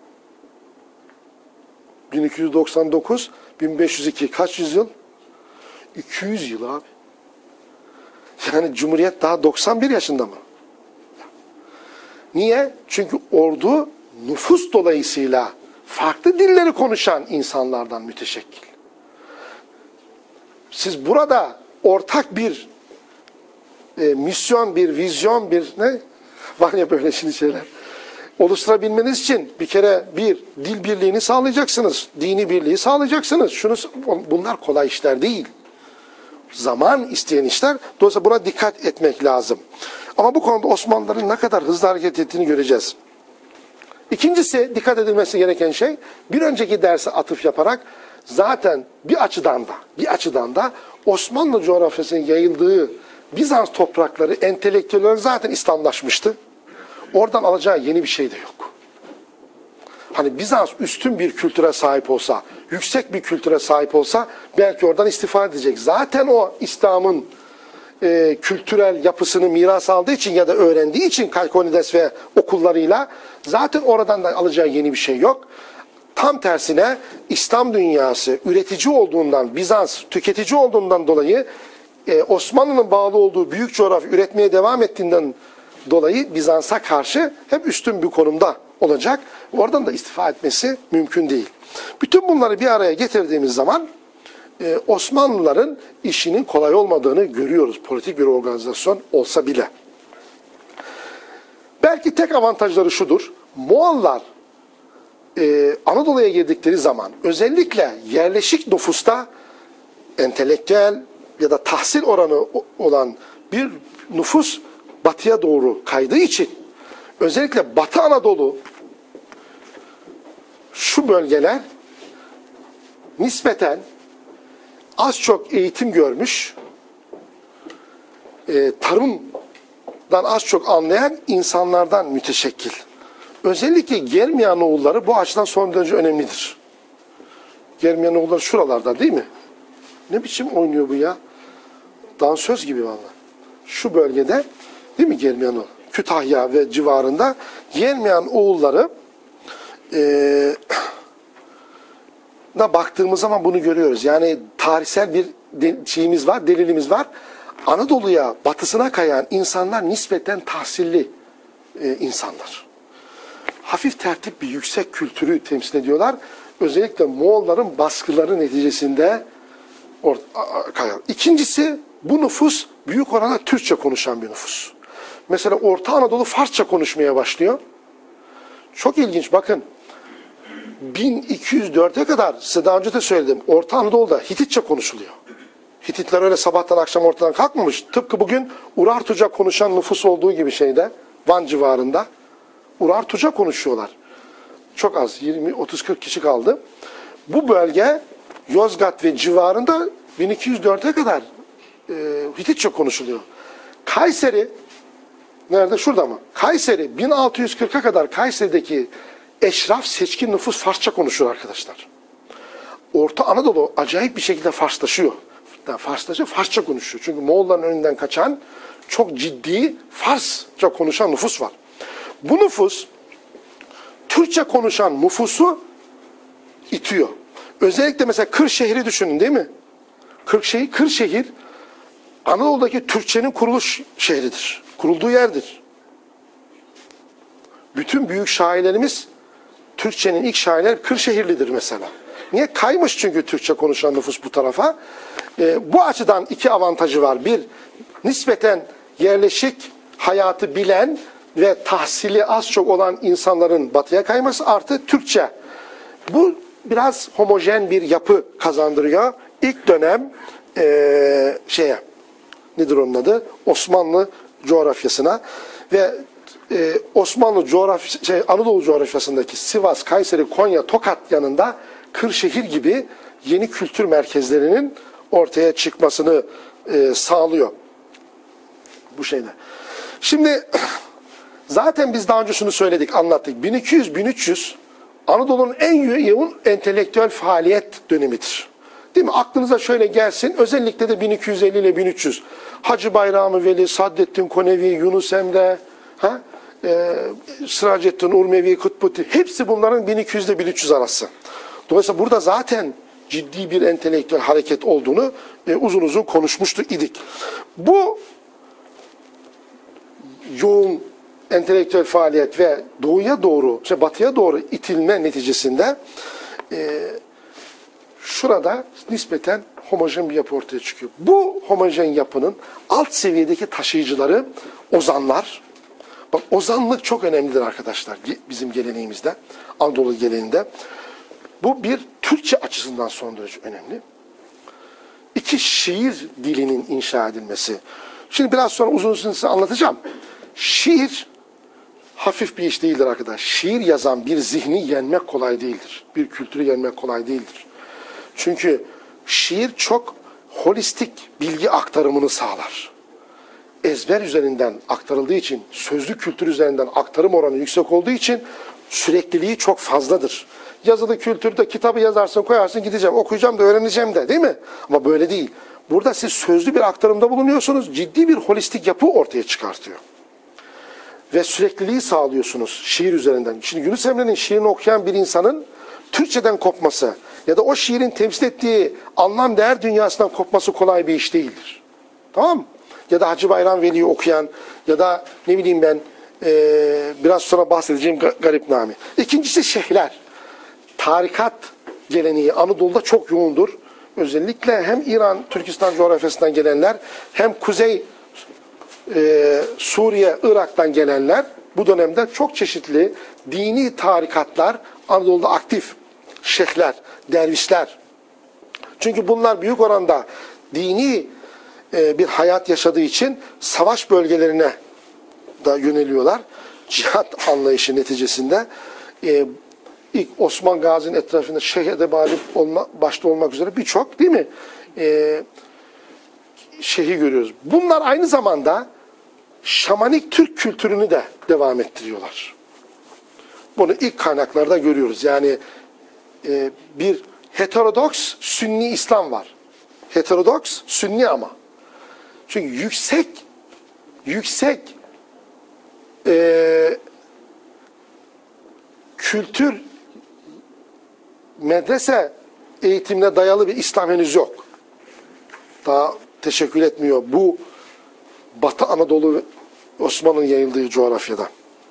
bin iki yüz doksan dokuz, bin beş yüz iki kaç yüzyıl? iki yüz yıl abi. Yani Cumhuriyet daha doksan bir yaşında mı? Niye? Çünkü ordu nüfus dolayısıyla farklı dilleri konuşan insanlardan müteşekkil. Siz burada ortak bir e, misyon, bir vizyon, bir ne? Var ya böyle şimdi şeyler. Oluşturabilmeniz için bir kere bir dil birliğini sağlayacaksınız. Dini birliği sağlayacaksınız. Şunu, bunlar kolay işler değil. Zaman isteyen işler. Dolayısıyla buna dikkat etmek lazım. Ama bu konuda Osmanlıların ne kadar hızlı hareket ettiğini göreceğiz. İkincisi dikkat edilmesi gereken şey, bir önceki derse atıf yaparak zaten bir açıdan da bir açıdan da Osmanlı coğrafyasının yayıldığı Bizans toprakları entelektüeller zaten İslamlaşmıştı. Oradan alacağı yeni bir şey de yok. Hani Bizans üstün bir kültüre sahip olsa, yüksek bir kültüre sahip olsa belki oradan istifade edecek. Zaten o İslam'ın e, kültürel yapısını miras aldığı için ya da öğrendiği için Kalkonides ve okullarıyla zaten oradan da alacağı yeni bir şey yok. Tam tersine İslam dünyası üretici olduğundan, Bizans tüketici olduğundan dolayı e, Osmanlı'nın bağlı olduğu büyük coğrafya üretmeye devam ettiğinden dolayı Bizans'a karşı hep üstün bir konumda olacak. Oradan da istifa etmesi mümkün değil. Bütün bunları bir araya getirdiğimiz zaman e, Osmanlıların işinin kolay olmadığını görüyoruz. Politik bir organizasyon olsa bile. Belki tek avantajları şudur. Moğollar e, Anadolu'ya girdikleri zaman özellikle yerleşik nüfusta entelektüel ya da tahsil oranı olan bir nüfus batıya doğru kaydığı için özellikle Batı Anadolu şu bölgeler nispeten az çok eğitim görmüş, e, tarımdan az çok anlayan insanlardan müteşekkil. Özellikle Germiyanoğulları bu açıdan son derece önemlidir. Germiyanoğulları şuralarda değil mi? Ne biçim oynuyor bu ya? Dansöz gibi vallahi. Şu bölgede değil mi Germiyanoğlu? Kütahya ve civarında Germiyanoğulları eee da baktığımız zaman bunu görüyoruz. Yani tarihsel bir şeyimiz var, delilimiz var. Anadolu'ya, batısına kayan insanlar nispeten tahsilli e, insanlar. Hafif tertip bir yüksek kültürü temsil ediyorlar. Özellikle Moğolların baskıları neticesinde kayar. İkincisi, bu nüfus büyük oranda Türkçe konuşan bir nüfus. Mesela Orta Anadolu Farsça konuşmaya başlıyor. Çok ilginç, bakın. bin iki yüz dörde kadar size daha önce de söyledim. Orta Anadolu'da Hititçe konuşuluyor. Hititler öyle sabahtan akşam ortadan kalkmamış. Tıpkı bugün Urartuca konuşan nüfus olduğu gibi şeyde, Van civarında. Urartuca konuşuyorlar. Çok az, yirmi otuz kırk kişi kaldı. Bu bölge Yozgat ve civarında bin iki yüz dörde kadar e, Hititçe konuşuluyor. Kayseri, nerede? Şurada mı? Kayseri, bin altı yüz kırka kadar Kayseri'deki eşraf seçkin nüfus Farsça konuşuyor arkadaşlar. Orta Anadolu acayip bir şekilde Farslaşıyor. Yani Farslaşıyor, Farsça konuşuyor. Çünkü Moğolların önünden kaçan çok ciddi Farsça konuşan nüfus var. Bu nüfus Türkçe konuşan nüfusu itiyor. Özellikle mesela Kırşehir'i düşünün değil mi? Kırşehir, Kırşehir Anadolu'daki Türkçenin kuruluş şehridir. Kurulduğu yerdir. Bütün büyük şairlerimiz Türkçenin ilk şairleri Kırşehirlidir mesela. Niye? Kaymış çünkü Türkçe konuşan nüfus bu tarafa. E, bu açıdan iki avantajı var. Bir, nispeten yerleşik hayatı bilen ve tahsili az çok olan insanların batıya kayması artı Türkçe. Bu biraz homojen bir yapı kazandırıyor. İlk dönem e, şeye, nedir onun adı? Osmanlı coğrafyasına ve e, Osmanlı coğrafya, şey, Anadolu coğrafyasındaki Sivas, Kayseri, Konya, Tokat yanında Kırşehir gibi yeni kültür merkezlerinin ortaya çıkmasını e, sağlıyor. Bu şeyde. Şimdi zaten biz daha önce şunu söyledik, anlattık. bin iki yüz bin üç yüz Anadolu'nun en yoğun entelektüel faaliyet dönemidir. Değil mi? Aklınıza şöyle gelsin. Özellikle de bin iki yüz elli ile bin üç yüz. Hacı Bayrami Veli, Saddettin Konevi, Yunus Emre, ha? Ee, Sıracettin Urmevi, Kutbuti. Hepsi bunların bin iki yüz ile bin üç yüz arası. Dolayısıyla burada zaten ciddi bir entelektüel hareket olduğunu e, uzun uzun konuşmuştuk idik. Bu yoğun entelektüel faaliyet ve doğuya doğru, işte batıya doğru itilme neticesinde e, şurada nispeten homojen bir yapı ortaya çıkıyor. Bu homojen yapının alt seviyedeki taşıyıcıları ozanlar. Bak, ozanlık çok önemlidir arkadaşlar bizim geleneğimizde, Anadolu geleneğinde. Bu bir Türkçe açısından son derece önemli. İki, şiir dilinin inşa edilmesi. Şimdi biraz sonra uzun uzun size anlatacağım. Şiir hafif bir iş değildir arkadaş. Şiir yazan bir zihni yenmek kolay değildir. Bir kültürü yenmek kolay değildir. Çünkü şiir çok holistik bilgi aktarımını sağlar. Ezber üzerinden aktarıldığı için, sözlü kültür üzerinden aktarım oranı yüksek olduğu için sürekliliği çok fazladır. Yazılı kültürde kitabı yazarsın, koyarsın, gideceğim, okuyacağım da öğreneceğim de, değil mi? Ama böyle değil. Burada siz sözlü bir aktarımda bulunuyorsunuz, ciddi bir holistik yapı ortaya çıkartıyor. Ve sürekliliği sağlıyorsunuz şiir üzerinden. Şimdi Yunus Emre'nin şiirini okuyan bir insanın Türkçeden kopması ya da o şiirin temsil ettiği anlam değer dünyasından kopması kolay bir iş değildir. Tamam mı? Ya da Hacı Bayram Veli'yi okuyan ya da ne bileyim ben e, biraz sonra bahsedeceğim Garipname. İkincisi şeyhler. Tarikat geleneği Anadolu'da çok yoğundur. Özellikle hem İran, Türkistan coğrafyasından gelenler hem Kuzey e, Suriye, Irak'tan gelenler bu dönemde çok çeşitli dini tarikatlar Anadolu'da aktif. Şeyhler, dervişler. Çünkü bunlar büyük oranda dini e, bir hayat yaşadığı için savaş bölgelerine da yöneliyorlar. Cihat anlayışı neticesinde e, ilk Osman Gazi'nin etrafında Şeyh Edebali olma, başta olmak üzere birçok değil mi? E, şeyhi görüyoruz. Bunlar aynı zamanda şamanik Türk kültürünü de devam ettiriyorlar. Bunu ilk kaynaklarda görüyoruz. Yani e, bir heterodoks Sünni İslam var. Heterodoks Sünni ama. Çünkü yüksek yüksek e, kültür medrese eğitimine dayalı bir İslam henüz yok. Daha teşekkür etmiyor bu Batı Anadolu ve Osmanlı'nın yayıldığı coğrafyada.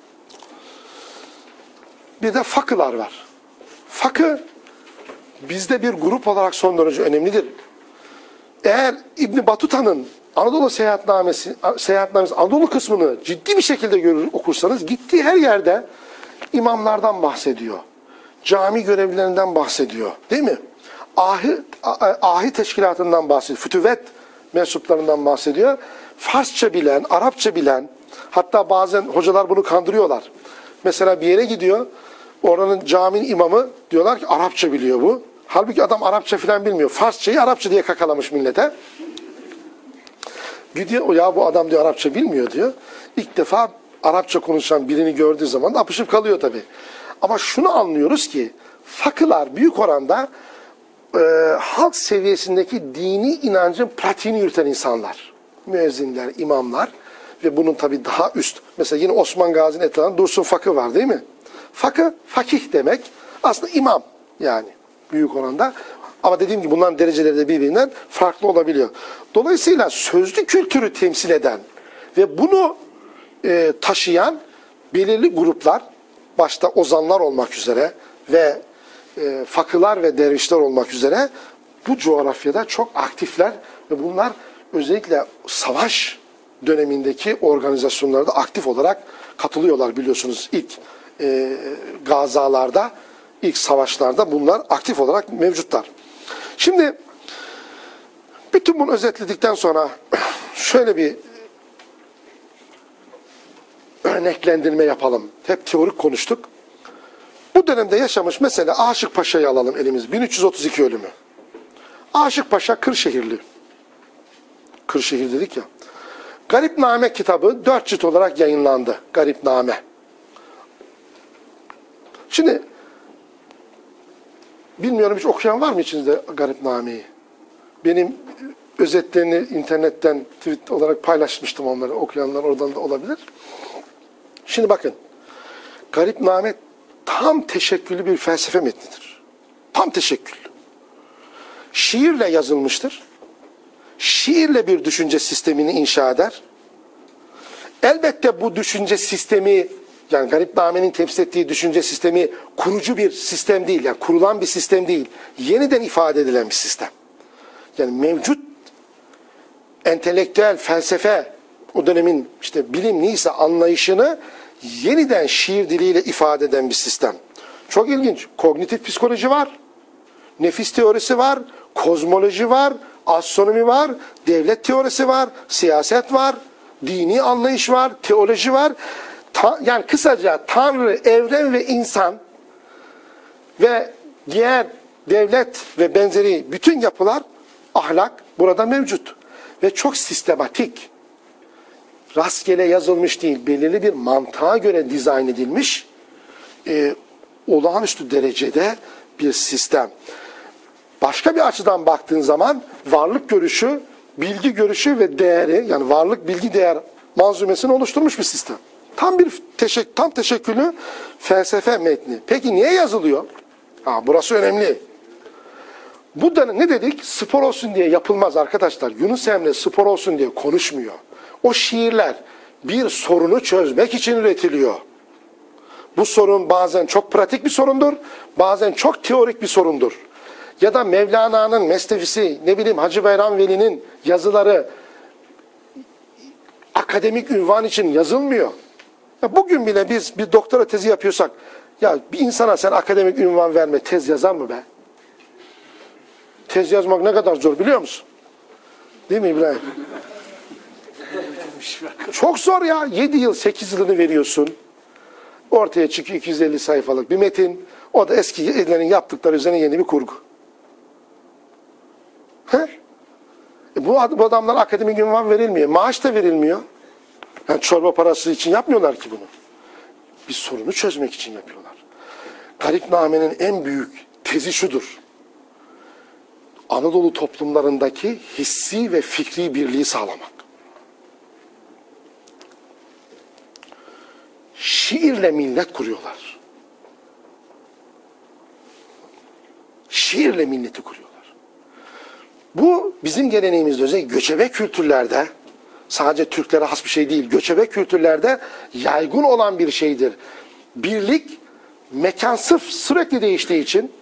Bir de fakılar var. Fakı bizde bir grup olarak son derece önemlidir. Eğer İbn Batuta'nın Anadolu Seyahatnamesi, Seyahatnamesi Anadolu kısmını ciddi bir şekilde görür, okursanız gittiği her yerde imamlardan bahsediyor. Cami görevlilerinden bahsediyor. Değil mi? Ahi, ahi teşkilatından bahsediyor. Fütüvet mensuplarından bahsediyor. Farsça bilen, Arapça bilen, hatta bazen hocalar bunu kandırıyorlar. Mesela bir yere gidiyor, oranın caminin imamı diyorlar ki Arapça biliyor bu. Halbuki adam Arapça filan bilmiyor. Farsçayı Arapça diye kakalamış millete. Gidiyor, ya bu adam diyor Arapça bilmiyor diyor. İlk defa Arapça konuşan birini gördüğü zaman da apışıp kalıyor tabii. Ama şunu anlıyoruz ki fakılar büyük oranda e, halk seviyesindeki dini inancın pratiğini yürüten insanlar. Müezzinler, imamlar ve bunun tabii daha üst. Mesela yine Osman Gazi'nin etrafında Dursun Fakı var değil mi? Fakı, fakih demek. Aslında imam yani büyük oranda. Ama dediğim gibi bunların dereceleri de birbirinden farklı olabiliyor. Dolayısıyla sözlü kültürü temsil eden ve bunu e, taşıyan belirli gruplar, başta ozanlar olmak üzere ve e, fakılar ve dervişler olmak üzere bu coğrafyada çok aktifler ve bunlar özellikle savaş dönemindeki organizasyonlarda aktif olarak katılıyorlar biliyorsunuz. İlk e, gazalarda, ilk savaşlarda bunlar aktif olarak mevcutlar. Şimdi bütün bunu özetledikten sonra şöyle bir örneklendirme yapalım. Hep teorik konuştuk. Bu dönemde yaşamış mesela Aşık Paşa'yı alalım elimiz. bin üç yüz otuz iki ölümü. Aşık Paşa Kırşehirli. Kırşehir dedik ya. Garipname kitabı dört cilt olarak yayınlandı. Garipname. Şimdi bilmiyorum hiç okuyan var mı içinizde Garipname'yi? Benim özetlerini internetten tweet olarak paylaşmıştım onları. Okuyanlar oradan da olabilir. Şimdi bakın. Garipname tam teşekküllü bir felsefe metnidir. Tam teşekküllü. Şiirle yazılmıştır. Şiirle bir düşünce sistemini inşa eder. Elbette bu düşünce sistemi, yani Garipname'nin temsil ettiği düşünce sistemi kurucu bir sistem değil, yani kurulan bir sistem değil. Yeniden ifade edilen bir sistem. Yani mevcut entelektüel felsefe, o dönemin işte bilim neyse anlayışını yeniden şiir diliyle ifade eden bir sistem. Çok ilginç. Kognitif psikoloji var, nefis teorisi var, kozmoloji var, astronomi var, devlet teorisi var, siyaset var, dini anlayış var, teoloji var. Ta, yani kısaca Tanrı, evren ve insan ve diğer devlet ve benzeri bütün yapılar, ahlak burada mevcut. Ve çok sistematik, rastgele yazılmış değil, belirli bir mantığa göre dizayn edilmiş e, olağanüstü derecede bir sistem. Başka bir açıdan baktığın zaman varlık görüşü, bilgi görüşü ve değeri, yani varlık, bilgi, değer manzumesini oluşturmuş bir sistem. Tam bir teşek, tam teşekkülü felsefe metni. Peki niye yazılıyor? Ha, burası önemli. Bu da ne dedik? Spor olsun diye yapılmaz arkadaşlar. Yunus Emre spor olsun diye konuşmuyor. O şiirler bir sorunu çözmek için üretiliyor. Bu sorun bazen çok pratik bir sorundur, bazen çok teorik bir sorundur. Ya da Mevlana'nın Mesnevisi, ne bileyim Hacı Bayram Veli'nin yazıları akademik ünvan için yazılmıyor. Ya bugün bile biz bir doktora tezi yapıyorsak, ya bir insana sen akademik ünvan verme, tez yazar mı be? Tez yazmak ne kadar zor biliyor musun? Değil mi İbrahim? Çok zor ya. yedi yıl, sekiz yılını veriyorsun. Ortaya çıkıyor iki yüz elli sayfalık bir metin. O da eskilerin yaptıkları üzerine yeni bir kurgu. He? E bu, bu adamlar akademik ünvan verilmiyor. Maaş da verilmiyor. Yani çorba parası için yapmıyorlar ki bunu. Bir sorunu çözmek için yapıyorlar. Garipname'nin en büyük tezi şudur. Anadolu toplumlarındaki hissi ve fikri birliği sağlamak. Şiirle millet kuruyorlar. Şiirle milleti kuruyorlar. Bu bizim geleneğimizde özellikle göçebe kültürlerde, sadece Türklere has bir şey değil, göçebe kültürlerde yaygın olan bir şeydir. Birlik, mekan sırf sürekli değiştiği için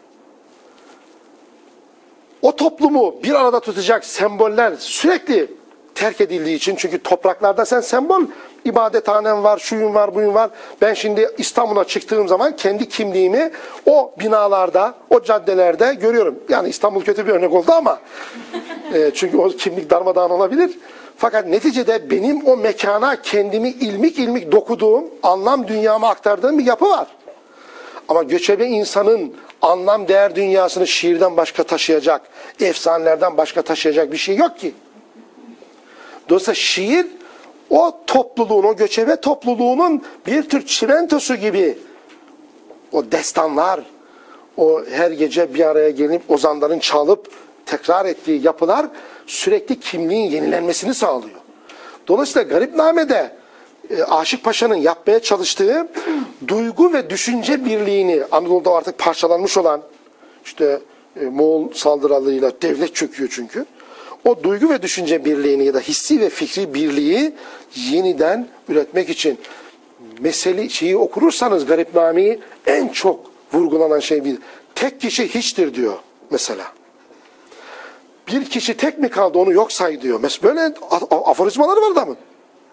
o toplumu bir arada tutacak semboller sürekli terk edildiği için, çünkü topraklarda sen sembol, ibadethanem var, şuyun var, buyun var. Ben şimdi İstanbul'a çıktığım zaman kendi kimliğimi o binalarda, o caddelerde görüyorum. Yani İstanbul kötü bir örnek oldu ama e, çünkü o kimlik darmadağın olabilir. Fakat neticede benim o mekana kendimi ilmik ilmik dokuduğum, anlam dünyama aktardığım bir yapı var. Ama göçebe insanın anlam değer dünyasını şiirden başka taşıyacak, efsanelerden başka taşıyacak bir şey yok ki. Dolayısıyla şiir o topluluğun, o göçebe topluluğunun bir tür çimentosu gibi o destanlar, o her gece bir araya gelip ozanların çalıp tekrar ettiği yapılar sürekli kimliğin yenilenmesini sağlıyor. Dolayısıyla Garipname'de e, Aşık Paşa'nın yapmaya çalıştığı duygu ve düşünce birliğini, Anadolu'da artık parçalanmış olan, işte e, Moğol saldırılarıyla devlet çöküyor çünkü. O duygu ve düşünce birliğini ya da hissi ve fikri birliği yeniden üretmek için mesele şeyi okursanız Garipname'yi en çok vurgulanan şey bir tek kişi hiçtir diyor mesela. Bir kişi tek mi kaldı onu yok say diyor. Mesela böyle aforizmaları var adamın.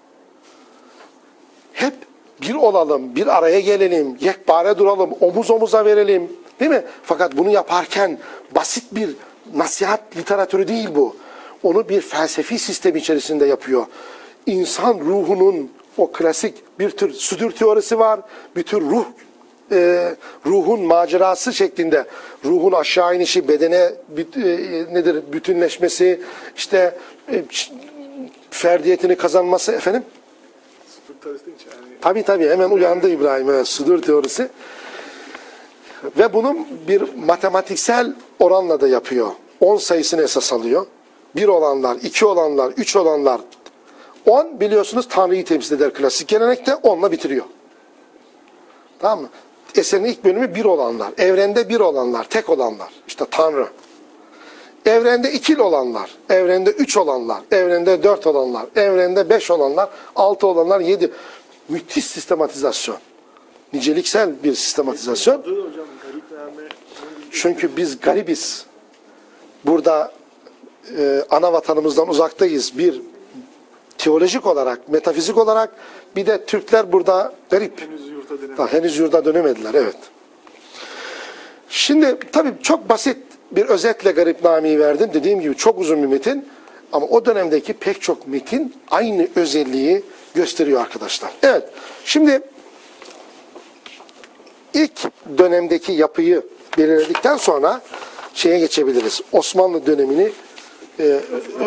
Hep bir olalım, bir araya gelelim, yekpare duralım, omuz omuza verelim. Değil mi? Fakat bunu yaparken basit bir nasihat literatürü değil bu. Onu bir felsefi sistem içerisinde yapıyor. İnsan ruhunun o klasik bir tür südür teorisi var. Bir tür ruh, e, ruhun macerası şeklinde. Ruhun aşağı inişi, bedene büt, e, nedir bütünleşmesi, işte e, ferdiyetini kazanması efendim. Tabii tabii hemen uyandı İbrahim. Evet, südür teorisi. Ve bunun bir matematiksel oranla da yapıyor. on sayısını esas alıyor. Bir olanlar, iki olanlar, üç olanlar. on biliyorsunuz Tanrı'yı temsil eder klasik gelenekte. onla bitiriyor. Tamam mı? Eserin ilk bölümü bir olanlar. Evrende bir olanlar, tek olanlar. İşte Tanrı. Evrende ikili olanlar. Evrende üç olanlar. Evrende dört olanlar. Evrende beş olanlar. altı olanlar, yedi. Müthiş sistematizasyon. Niceliksel bir sistematizasyon. Çünkü biz garibiz. Burada e, ana vatanımızdan uzaktayız. Bir teolojik olarak, metafizik olarak, bir de Türkler burada garip. Henüz yurda dönemediler. Henüz yurda dönemediler, evet. Şimdi tabii çok basit bir özetle Garipname'yi verdim. Dediğim gibi çok uzun bir metin. Ama o dönemdeki pek çok metin aynı özelliği gösteriyor arkadaşlar. Evet, şimdi ilk dönemdeki yapıyı belirledikten sonra şeye geçebiliriz. Osmanlı dönemini e,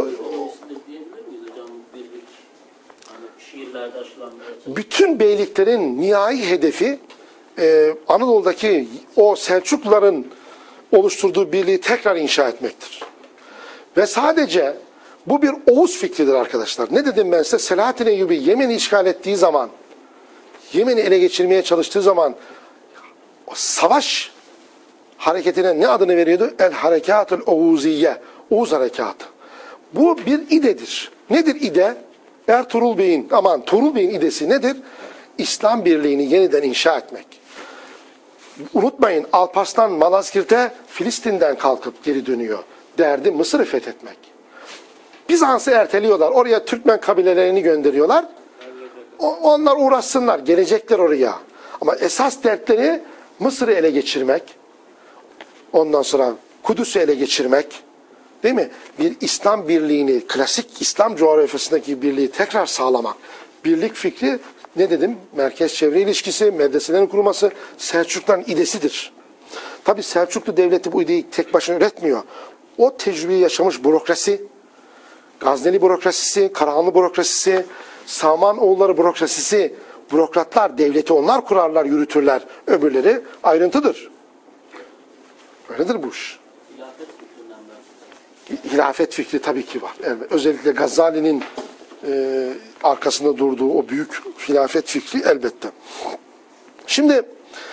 bütün beyliklerin nihai hedefi e, Anadolu'daki o Selçukluların oluşturduğu birliği tekrar inşa etmektir. Ve sadece bu bir Oğuz fikridir arkadaşlar. Ne dedim ben size? Selahattin Eyyubi Yemen'i işgal ettiği zaman, Yemen'i ele geçirmeye çalıştığı zaman savaş hareketine ne adını veriyordu? El Harekatül Oğuziye. Oğuz Harekatı. Bu bir idedir. Nedir ide? Ertuğrul Bey'in, aman Tuğrul Bey'in idesi nedir? İslam birliğini yeniden inşa etmek. Unutmayın, Alparslan Malazgirt'e Filistin'den kalkıp geri dönüyor. Derdi Mısır'ı fethetmek. Bizans'ı erteliyorlar. Oraya Türkmen kabilelerini gönderiyorlar. O, onlar uğraşsınlar. Gelecekler oraya. Ama esas dertleri Mısır'ı ele geçirmek. Ondan sonra Kudüs'ü ele geçirmek. Değil mi? Bir İslam birliğini, klasik İslam coğrafyasındaki birliği tekrar sağlamak. Birlik fikri ne dedim? Merkez çevre ilişkisi, medreselerin kurulması Selçukluların idesidir. Tabi Selçuklu Devleti bu ideyi tek başına üretmiyor. O tecrübeyi yaşamış bürokrasi, Gazneli bürokrasisi, Karahanlı bürokrasisi, Samanoğulları bürokrasisi, bürokratlar devleti onlar kurarlar, yürütürler. Öbürleri ayrıntıdır. Öyledir bu iş. Hilafet fikrinden de. Hilafet fikri tabii ki var. Evet. Özellikle Gazali'nin e, arkasında durduğu o büyük hilafet fikri elbette. Şimdi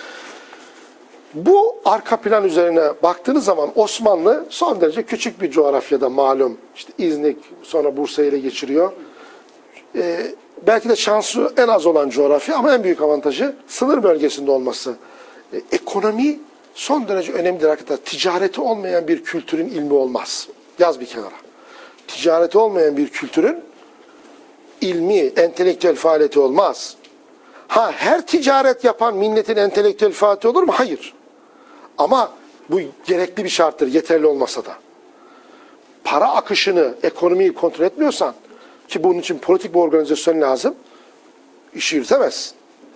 bu arka plan üzerine baktığınız zaman Osmanlı son derece küçük bir coğrafyada malum. İşte İznik, sonra Bursa'yı ele geçiriyor. Ee, belki de şansı en az olan coğrafya ama en büyük avantajı sınır bölgesinde olması. Ee, ekonomi son derece önemlidir arkadaşlar. Ticareti olmayan bir kültürün ilmi olmaz. Yaz bir kenara. Ticareti olmayan bir kültürün ilmi, entelektüel faaliyeti olmaz. Ha, her ticaret yapan milletin entelektüel faaliyeti olur mu? Hayır. Ama bu gerekli bir şarttır, yeterli olmasa da. Para akışını, ekonomiyi kontrol etmiyorsan, ki bunun için politik bir organizasyon lazım, işi yürütemez.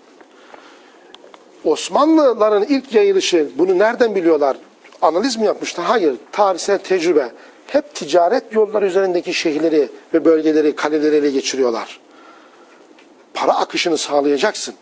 Osmanlıların ilk yayılışı, bunu nereden biliyorlar? Analiz mi yapmışlar? Hayır, tarihsel tecrübe. Hep ticaret yolları üzerindeki şehirleri ve bölgeleri, kaleleri ele geçiriyorlar. Para akışını sağlayacaksın.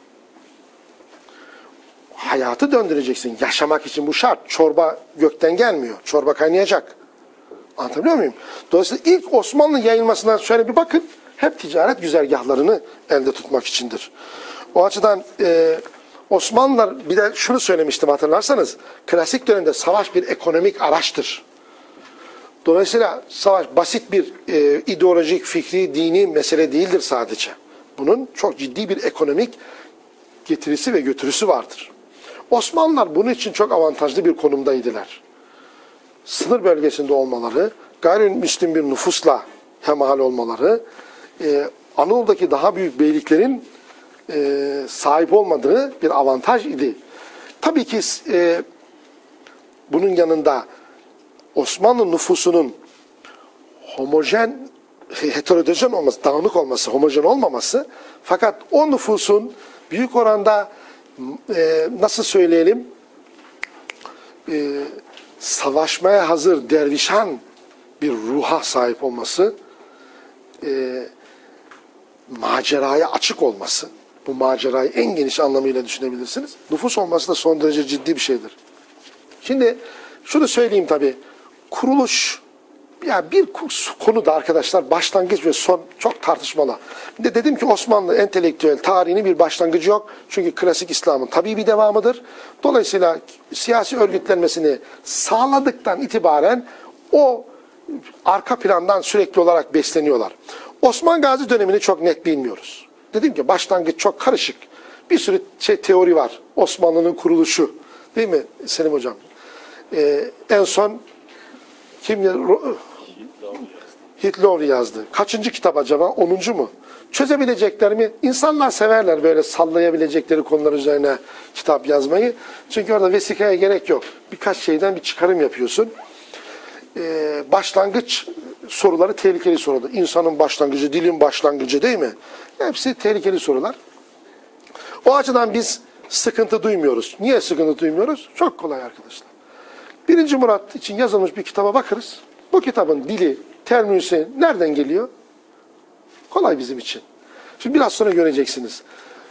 Hayatı döndüreceksin. Yaşamak için bu şart. Çorba gökten gelmiyor. Çorba kaynayacak. Anlatabiliyor muyum? Dolayısıyla ilk Osmanlı yayılmasından şöyle bir bakın. Hep ticaret güzergahlarını elde tutmak içindir. O açıdan e, Osmanlılar, bir de şunu söylemiştim hatırlarsanız. Klasik dönemde savaş bir ekonomik araçtır. Dolayısıyla savaş basit bir e, ideolojik, fikri, dini mesele değildir sadece. Bunun çok ciddi bir ekonomik getirisi ve götürüsü vardır. Osmanlılar bunun için çok avantajlı bir konumdaydılar. Sınır bölgesinde olmaları, gayrimüslim bir nüfusla hemhal olmaları, e, Anadolu'daki daha büyük beyliklerin e, sahip olmadığı bir avantaj idi. Tabii ki e, bunun yanında Osmanlı nüfusunun homojen, heterodojen olması, dağınık olması, homojen olmaması, fakat o nüfusun büyük oranda e, nasıl söyleyelim, e, savaşmaya hazır, dervişan bir ruha sahip olması, e, maceraya açık olması, bu macerayı en geniş anlamıyla düşünebilirsiniz. Nüfus olması da son derece ciddi bir şeydir. Şimdi şunu söyleyeyim tabii, kuruluş, ya bir konuda arkadaşlar başlangıç ve son çok tartışmalı. Bir de dedim ki Osmanlı entelektüel tarihinin bir başlangıcı yok. Çünkü klasik İslam'ın tabii bir devamıdır. Dolayısıyla siyasi örgütlenmesini sağladıktan itibaren o arka plandan sürekli olarak besleniyorlar. Osman Gazi dönemini çok net bilmiyoruz. Dedim ki başlangıç çok karışık. Bir sürü şey, teori var. Osmanlı'nın kuruluşu. Değil mi Selim Hocam? Ee, en son kim Hitler yazdı. Kaçıncı kitap acaba? Onuncu mu? Çözebilecekler mi? İnsanlar severler böyle sallayabilecekleri konular üzerine kitap yazmayı. Çünkü orada vesikaya gerek yok. Birkaç şeyden bir çıkarım yapıyorsun. Ee, başlangıç soruları tehlikeli sorular. İnsanın başlangıcı, dilin başlangıcı değil mi? Hepsi tehlikeli sorular. O açıdan biz sıkıntı duymuyoruz. Niye sıkıntı duymuyoruz? Çok kolay arkadaşlar. Birinci Murat için yazılmış bir kitaba bakarız. Bu kitabın dili, terminolojisi nereden geliyor? Kolay bizim için. Şimdi biraz sonra göreceksiniz.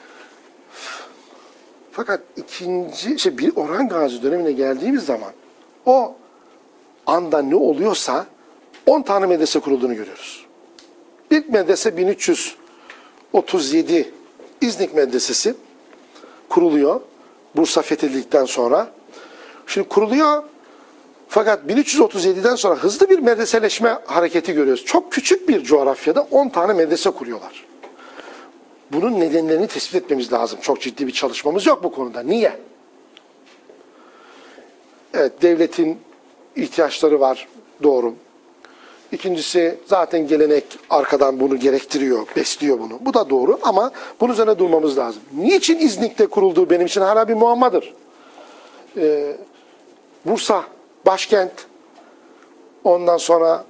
Fakat ikinci, şey bir Orhan Gazi dönemine geldiğimiz zaman o anda ne oluyorsa on tane medrese kurulduğunu görüyoruz. İlk medrese bin üç yüz otuz yedi İznik Medresesi kuruluyor. Bursa fethedildikten sonra. Şimdi kuruluyor. Fakat bin üç yüz otuz yedi'den sonra hızlı bir medreseleşme hareketi görüyoruz. Çok küçük bir coğrafyada on tane medrese kuruyorlar. Bunun nedenlerini tespit etmemiz lazım. Çok ciddi bir çalışmamız yok bu konuda. Niye? Evet, devletin ihtiyaçları var. Doğru. İkincisi zaten gelenek arkadan bunu gerektiriyor, besliyor bunu. Bu da doğru ama bunun üzerine durmamız lazım. Niçin İznik'te kurulduğu benim için hala bir muammadır. Ee, Bursa başkent, ondan sonra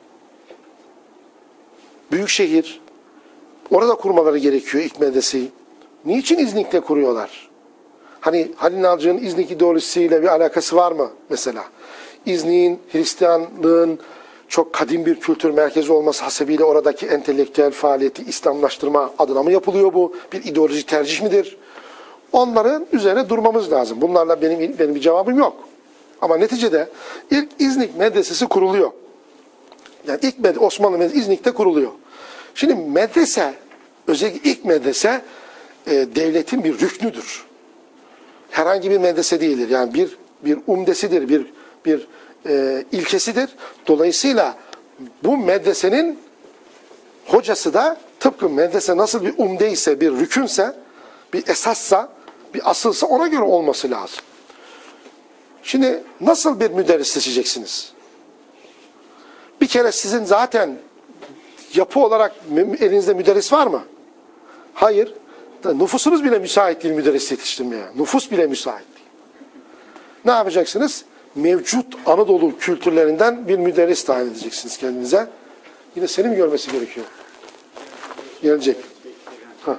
Büyükşehir, orada kurmaları gerekiyor ilk medreseyi. Niçin İznik'te kuruyorlar? Hani Halil Nalcık'ın İznik ideolojisiyle bir alakası var mı mesela? İznik'in Hristiyanlığın çok kadim bir kültür merkezi olması hasebiyle oradaki entelektüel faaliyeti İslamlaştırma adına mı yapılıyor bu? Bir ideoloji tercih midir? Onların üzerine durmamız lazım. Bunlarla benim benim bir cevabım yok. Ama neticede ilk İznik medresesi kuruluyor. Yani ilk med Osmanlı medresesi İznik'te kuruluyor. Şimdi medrese, özellikle ilk medrese e, devletin bir rüknüdür. Herhangi bir medrese değildir. Yani bir bir umdesidir, bir bir e, ilkesidir. Dolayısıyla bu medresenin hocası da tıpkı medrese nasıl bir umde ise, bir rükünse, bir esassa, bir asılsa ona göre olması lazım. Şimdi nasıl bir müderris seçeceksiniz? Bir kere sizin zaten yapı olarak elinizde müderris var mı? Hayır. Nüfusunuz bile müsait değil müderris yetiştirmeye. Nüfus bile müsait değil. Ne yapacaksınız? Mevcut Anadolu kültürlerinden bir müderris tayin edeceksiniz kendinize. Yine seni mi görmesi gerekiyor? Gelecek. Ha.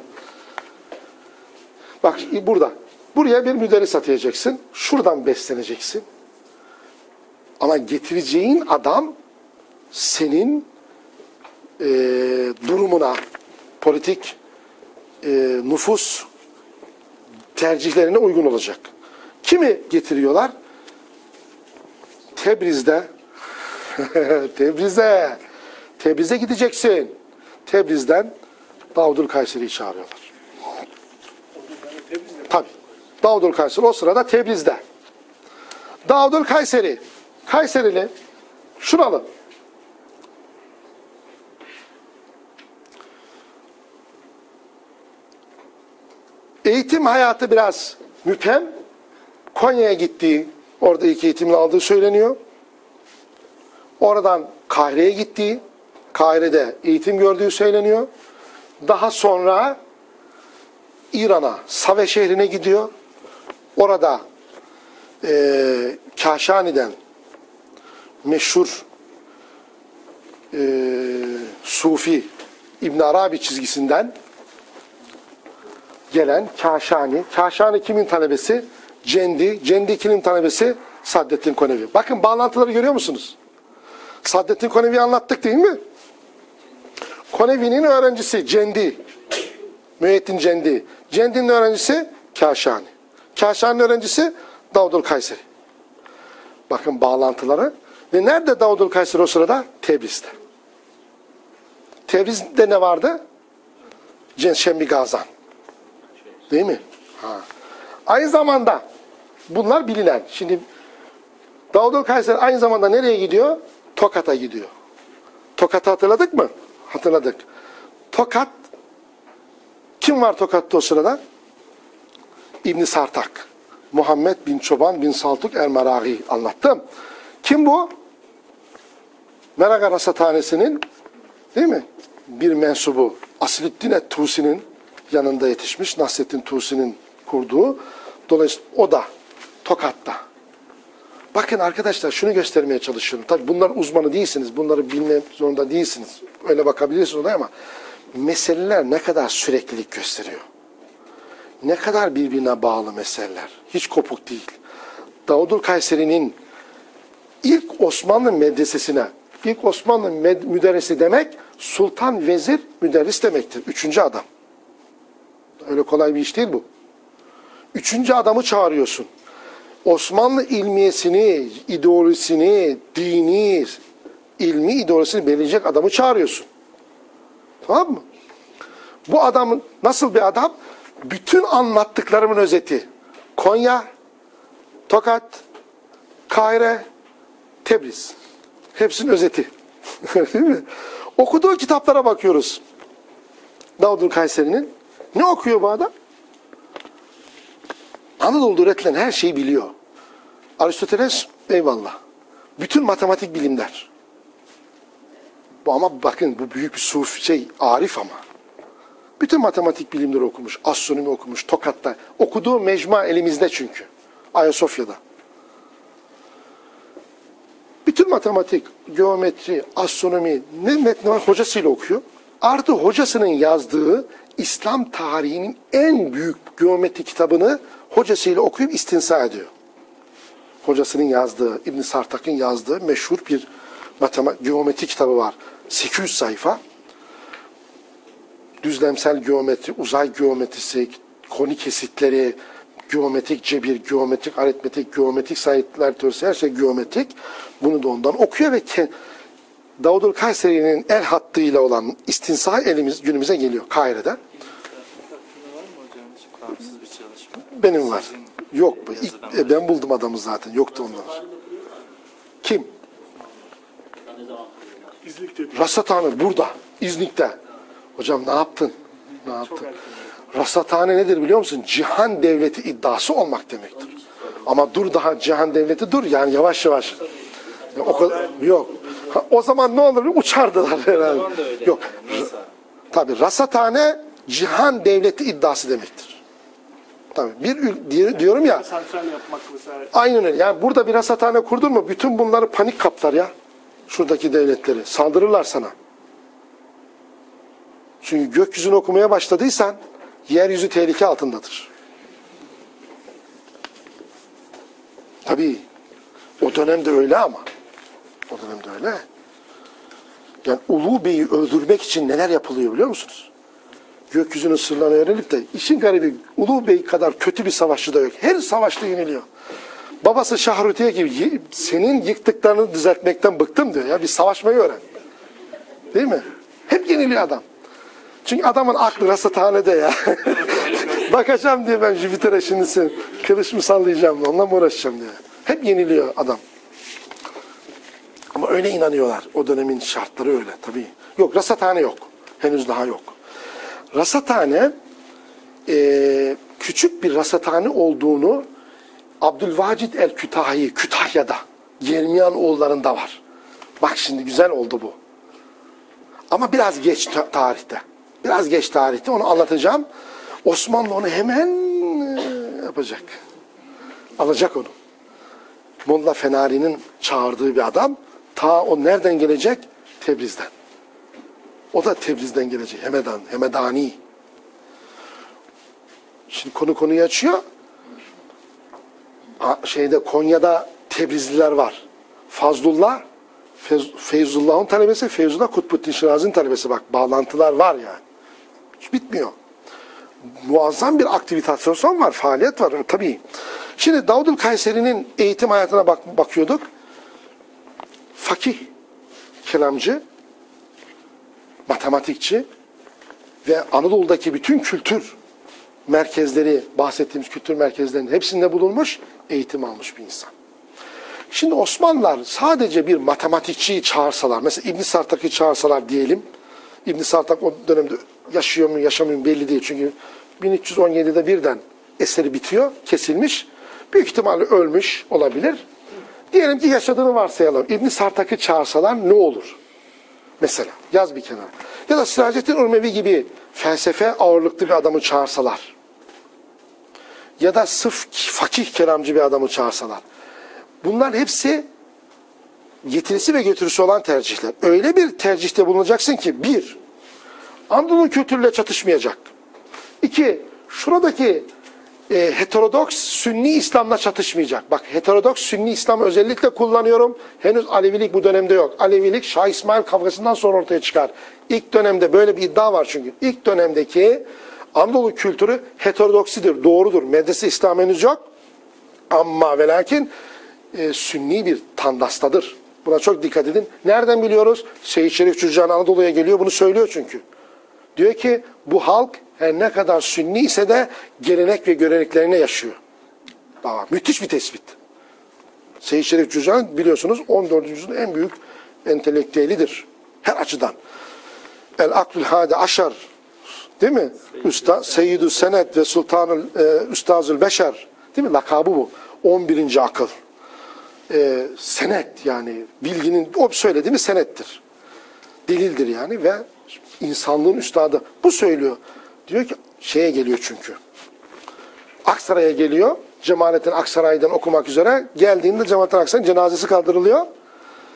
Bak burada. Buraya bir müderris atayacaksın. Şuradan besleneceksin. Ama getireceğin adam senin e, durumuna, politik e, nüfus tercihlerine uygun olacak. Kimi getiriyorlar? Tebriz'de Tebriz'e Tebriz'e gideceksin. Tebriz'den Davudül Kayseri'yi çağırıyorlar. Tabii. Davudül Kayseri o sırada Tebriz'de. Davudül Kayseri, Kayserili, şuralı. Eğitim hayatı biraz müphem. Konya'ya gittiği, orada ilk eğitimini aldığı söyleniyor. Oradan Kahire'ye gittiği, Kahire'de eğitim gördüğü söyleniyor. Daha sonra İran'a, Save şehrine gidiyor. Orada e, Kaşani'den meşhur e, Sufi İbn Arabi çizgisinden gelen Kaşani. Kaşani kimin talebesi? Cendi. Cendi kimin talebesi? Saddettin Konevi. Bakın bağlantıları görüyor musunuz? Saddettin Konevi'yi anlattık değil mi? Konevi'nin öğrencisi Cendi. Müeyyettin Cendi. Cendi'nin öğrencisi Kaşani. Kaşani'nin öğrencisi Davudül Kayseri. Bakın bağlantıları. Ve nerede Davudül Kayseri o sırada? Tebriz'de. Tebriz'de ne vardı? Şembi Gazan. Değil mi? Ha. Aynı zamanda bunlar bilinen. Şimdi Davudül Kayseri aynı zamanda nereye gidiyor? Tokat'a gidiyor. Tokat'ı hatırladık mı? Hatırladık. Tokat, kim var Tokat'ta o sırada? İbn Sartak. Muhammed bin Çoban bin Saltuk el-Meragi anlattım. Kim bu? Meraga Rasathanesi'nin değil mi? Bir mensubu. Aslüddin et-Tusi'nin yanında yetişmiş. Nasreddin Tusi'nin kurduğu. Dolayısıyla o da Tokat'ta. Bakın arkadaşlar şunu göstermeye çalışıyorum. Tabii bunlar uzmanı değilsiniz. Bunları bilmek zorunda değilsiniz. Öyle bakabilirsiniz olaya ama meseleler ne kadar süreklilik gösteriyor. Ne kadar birbirine bağlı meseleler. Hiç kopuk değil. Davudül Kayseri'nin ilk Osmanlı medresesine, ilk Osmanlı müderrisi demek sultan, vezir, müderris demektir. Üçüncü adam. Öyle kolay bir iş değil bu. Üçüncü adamı çağırıyorsun. Osmanlı ilmiyesini, ideolojisini, dini, ilmi ideolojisini belirleyecek adamı çağırıyorsun. Tamam mı? Bu adamın nasıl bir adam? Bütün anlattıklarımın özeti. Konya, Tokat, Kahire, Tebriz. Hepsinin özeti. Değil mi? Okuduğu kitaplara bakıyoruz. Davudül Kayseri'nin. Ne okuyor bu adam? Anadolu'da üretilen her şeyi biliyor. Aristoteles eyvallah. Bütün matematik bilimler. Bu ama bakın bu büyük bir sufi şey, arif ama. Bütün matematik bilimleri okumuş. Astronomi okumuş. Tokat'ta. Okuduğu mecmua elimizde çünkü. Ayasofya'da. Bütün matematik, geometri, astronomi ne metni var hocasıyla okuyor. Artı hocasının yazdığı İslam tarihinin en büyük geometri kitabını hocasıyla okuyup istinsa ediyor. Hocasının yazdığı, İbn Sartak'ın yazdığı meşhur bir matematik, geometri kitabı var. sekiz yüz sayfa. Düzlemsel geometri, uzay geometrisi, koni kesitleri, geometrik cebir, geometrik aritmetik, geometrik sayılar teorisi, her şey geometrik. Bunu da ondan okuyor ve Davudul Kayseri'nin el hattıyla olan istinsa elimiz günümüze geliyor Kahire'den. Var mı hocam hiç bağımsız bir çalışma? Benim var. Sizin Yok. yazıdan İlk, e, ben buldum adamı zaten. Yoktu ondan. Kim? Rasathane burada. İznik'te. Hocam ne yaptın? Ne yaptın? Rasathane nedir biliyor musun? Cihan devleti iddiası olmak demektir. Ama dur daha cihan devleti dur yani yavaş yavaş. Ya, o kadar yok. Ha, o zaman ne olur? Uçardılar herhalde. Yok. Tabii rasathane cihan devleti iddiası demektir. Tabii bir ül- diyorum ya. Santral yapmak mesela. Aynen öyle. Yani burada bir rasathane kurdun mu bütün bunları panik kaplar ya. Şuradaki devletleri. Saldırırlar sana. Çünkü gökyüzünü okumaya başladıysan yeryüzü tehlike altındadır. Tabii o dönemde öyle ama. O dönemde öyle. Yani Ulu Bey'i öldürmek için neler yapılıyor biliyor musunuz? Gökyüzünün sırlarını öğrenip de işin garibi Ulu Bey kadar kötü bir savaşçı da yok. Her savaşta yeniliyor. Babası Şahrutiye gibi senin yıktıklarını düzeltmekten bıktım diyor ya. Bir savaşmayı öğren. Değil mi? Hep yeniliyor adam. Çünkü adamın aklı rasathanede ya. Bakacağım diye ben Jüpiter'e şimdi sen kılıç mı sallayacağım, onunla mı uğraşacağım diye. Hep yeniliyor adam. Ama öyle inanıyorlar. O dönemin şartları öyle tabii. Yok rasathane yok. Henüz daha yok. Rasathane e, küçük bir rasathane olduğunu Abdülvacid el-Kütahi Kütahya'da Germiyan oğullarında var. Bak şimdi güzel oldu bu. Ama biraz geç tarihte. Biraz geç tarihte onu anlatacağım. Osmanlı onu hemen yapacak. Alacak onu. Molla Fenari'nin çağırdığı bir adam. Ta o nereden gelecek? Tebriz'den. O da Tebriz'den gelecek. Hemedan, Hemedani. Şimdi konu konuyu açıyor. Şeyde Konya'da Tebrizliler var. Fazlullah, Fez, Feyzullah'ın talebesi, Feyzullah Kutbuddin Şirazi'nin talebesi. Bak bağlantılar var yani. Hiç bitmiyor. Muazzam bir aktivitasyon var, faaliyet var tabii. Şimdi Davudul Kayseri'nin eğitim hayatına bak, bakıyorduk. Fakih, kelamcı, matematikçi ve Anadolu'daki bütün kültür merkezleri, bahsettiğimiz kültür merkezlerinin hepsinde bulunmuş, eğitim almış bir insan. Şimdi Osmanlılar sadece bir matematikçiyi çağırsalar, mesela İbn Sartak'ı çağırsalar diyelim, İbn Sartak o dönemde yaşıyor mu yaşamıyor mu belli değil. Çünkü bin üç yüz on yedide birden eseri bitiyor, kesilmiş. Büyük ihtimalle ölmüş olabilir. Diyelim ki yaşadığını varsayalım. İbn Sartak'ı çağırsalar ne olur? Mesela yaz bir kenara. Ya da Siracettin Urmevi gibi felsefe ağırlıklı bir adamı çağırsalar. Ya da sırf fakih kelamcı bir adamı çağırsalar. Bunlar hepsi getirisi ve götürüsü olan tercihler. Öyle bir tercihte bulunacaksın ki bir, Anadolu kültürüyle çatışmayacak. İki, şuradaki e, heterodoks Sünni İslam'la çatışmayacak. Bak heterodoks Sünni İslam'ı özellikle kullanıyorum. Henüz Alevilik bu dönemde yok. Alevilik Şah İsmail kavgasından sonra ortaya çıkar. İlk dönemde böyle bir iddia var çünkü. İlk dönemdeki Anadolu kültürü heterodoksidir, doğrudur. Medrese İslam henüz yok. Ama ve lakin e, Sünni bir tandastadır. Buna çok dikkat edin. Nereden biliyoruz? Seyyid Şerif Cürcani Anadolu'ya geliyor, bunu söylüyor çünkü. Diyor ki bu halk her ne kadar Sünni ise de gelenek ve göreneklerine yaşıyor. Daha müthiş bir tespit. Seyyid Şerif Cürcani biliyorsunuz on dördüncü yüzyılın en büyük entelektüelidir. Her açıdan. El Aklül Hadi Aşar, değil mi? Usta Seyyidü Senet ve Sultanül e, Üstazül Beşer, değil mi? Lakabı bu. on birinci akıl. E, senet yani bilginin o söylediği senettir. Delildir yani ve insanlığın üstadı. Bu söylüyor. Diyor ki şeye geliyor çünkü. Aksaray'a geliyor. Cemalettin Aksaray'dan okumak üzere. Geldiğinde Cemalettin Aksaray'ın cenazesi kaldırılıyor.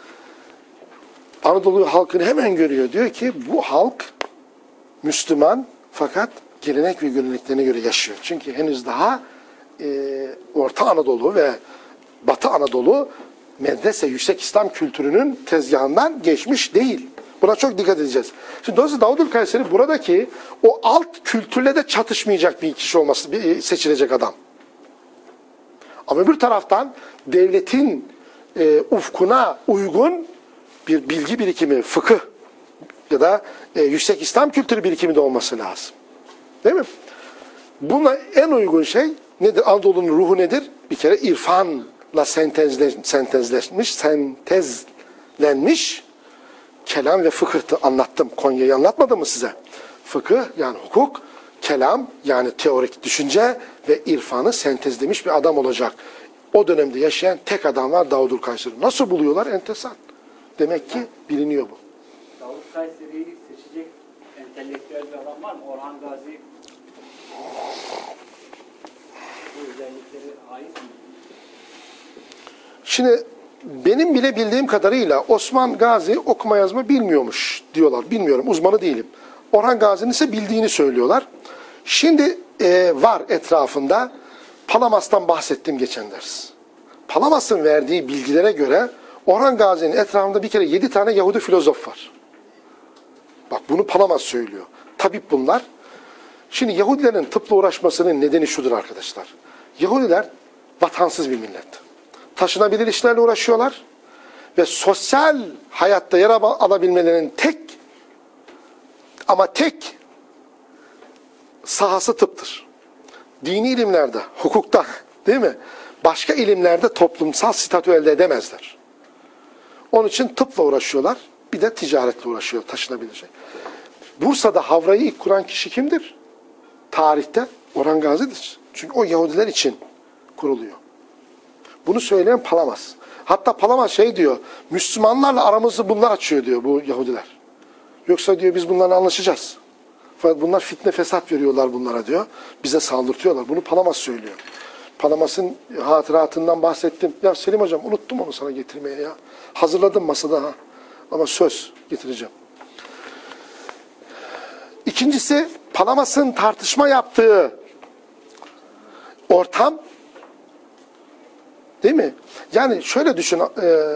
Anadolu halkını hemen görüyor. Diyor ki bu halk Müslüman fakat gelenek ve göreneklerine göre yaşıyor. Çünkü henüz daha e, Orta Anadolu ve Batı Anadolu medrese, yüksek İslam kültürünün tezgahından geçmiş değil. Buna çok dikkat edeceğiz. Şimdi dolayısıyla Davudül Kayseri buradaki o alt kültürle de çatışmayacak bir kişi olması, bir seçilecek adam. Ama öbür taraftan devletin e, ufkuna uygun bir bilgi birikimi, fıkıh ya da e, yüksek İslam kültürü birikimi de olması lazım. Değil mi? Buna en uygun şey nedir? Anadolu'nun ruhu nedir? Bir kere irfanla sentezle, sentezleşmiş, sentezlenmiş kelam ve fıkıhtı anlattım. Konya'yı anlatmadım mı size? Fıkıh yani hukuk, kelam yani teorik düşünce ve irfanı sentezlemiş bir adam olacak. O dönemde yaşayan tek adam var, Davudül Kayseri. Nasıl buluyorlar? Enteresan. Demek ki biliniyor bu. Davud Kayseri'yi seçecek entelektüel bir adam var mı? Orhan Gazi bu özellikleri ait mi? Şimdi benim bile bildiğim kadarıyla Osman Gazi okuma yazma bilmiyormuş diyorlar. Bilmiyorum, uzmanı değilim. Orhan Gazi'nin ise bildiğini söylüyorlar. Şimdi e, var etrafında, Palamas'tan bahsettim geçen ders. Palamas'ın verdiği bilgilere göre Orhan Gazi'nin etrafında bir kere yedi tane Yahudi filozof var. Bak bunu Palamas söylüyor. Tabip bunlar. Şimdi Yahudilerin tıpla uğraşmasının nedeni şudur arkadaşlar. Yahudiler vatansız bir millet. Taşınabilir işlerle uğraşıyorlar ve sosyal hayatta yer alabilmelerinin tek ama tek sahası tıptır. Dini ilimlerde, hukukta, değil mi? Başka ilimlerde toplumsal statü elde edemezler. Onun için tıpla uğraşıyorlar. Bir de ticaretle uğraşıyor, taşınabilecek. Bursa'da Havra'yı ilk kuran kişi kimdir? Tarihte Orhan Gazi'dir. Çünkü o Yahudiler için kuruluyor. Bunu söyleyen Palamas. Hatta Palamas şey diyor, Müslümanlarla aramızı bunlar açıyor diyor bu Yahudiler. Yoksa diyor biz bunlarla anlaşacağız. Fakat bunlar fitne fesat veriyorlar bunlara diyor. Bize saldırtıyorlar. Bunu Palamas söylüyor. Palamas'ın hatıratından bahsettim. Ya Selim hocam unuttum onu sana getirmeye ya. Hazırladım masada ha. Ama söz getireceğim. İkincisi Palamas'ın tartışma yaptığı ortam, değil mi? Yani şöyle düşün, e,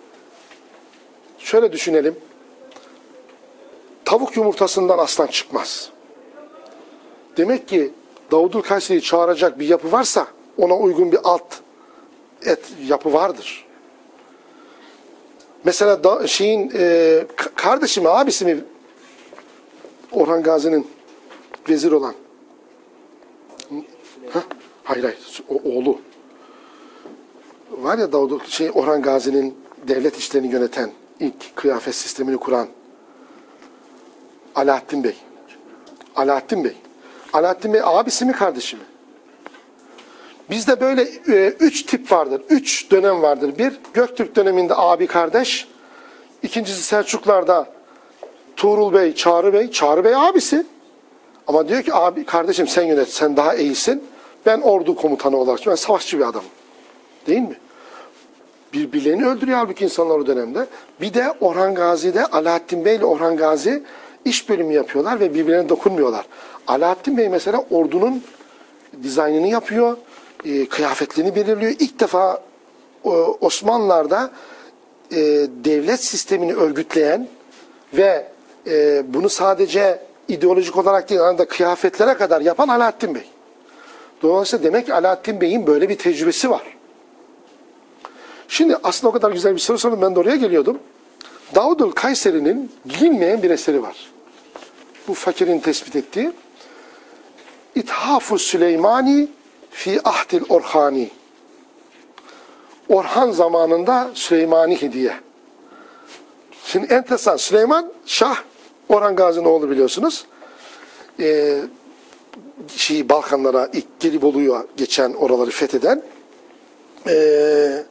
şöyle düşünelim. Tavuk yumurtasından aslan çıkmaz. Demek ki Davudül Kayseri'yi çağıracak bir yapı varsa ona uygun bir alt et yapı vardır. Mesela da, şeyin e, kardeşi mi, abisi mi Orhan Gazi'nin vezir olan? Heh? Hayır hayır, o, oğlu. Var ya Davud, şey, Orhan Gazi'nin devlet işlerini yöneten, ilk kıyafet sistemini kuran Alaaddin Bey. Alaaddin Bey. Alaaddin Bey abisi mi kardeşi mi? Bizde böyle e, üç tip vardır. Üç dönem vardır. Bir, Göktürk döneminde abi kardeş. İkincisi Selçuklar'da Tuğrul Bey, Çağrı Bey. Çağrı Bey abisi. Ama diyor ki abi kardeşim sen yönet, sen daha iyisin. Ben ordu komutanı olarak, ben savaşçı bir adamım. Değil mi? Birbirlerini öldürüyor halbuki insanlar o dönemde. Bir de Orhan Gazi'de Alaaddin Bey ile Orhan Gazi iş bölümü yapıyorlar ve birbirlerine dokunmuyorlar. Alaaddin Bey mesela ordunun dizaynını yapıyor, e, kıyafetlerini belirliyor. İlk defa e, Osmanlılar'da e, devlet sistemini örgütleyen ve e, bunu sadece ideolojik olarak değil, arada kıyafetlere kadar yapan Alaaddin Bey. Dolayısıyla demek ki Alaaddin Bey'in böyle bir tecrübesi var. Şimdi aslında o kadar güzel bir soru sordum, ben de oraya geliyordum. Davudül Kayseri'nin bilinmeyen bir eseri var. Bu fakirin tespit ettiği. İthaf-ı Süleymani fi ahdil Orhani. Orhan zamanında Süleymani hediye. Şimdi enteresan, Süleyman Şah, Orhan Gazi'nin oğlu biliyorsunuz. Ee, şey, Balkanlara ilk Gelibolu'ya geçen, oraları fetheden ee,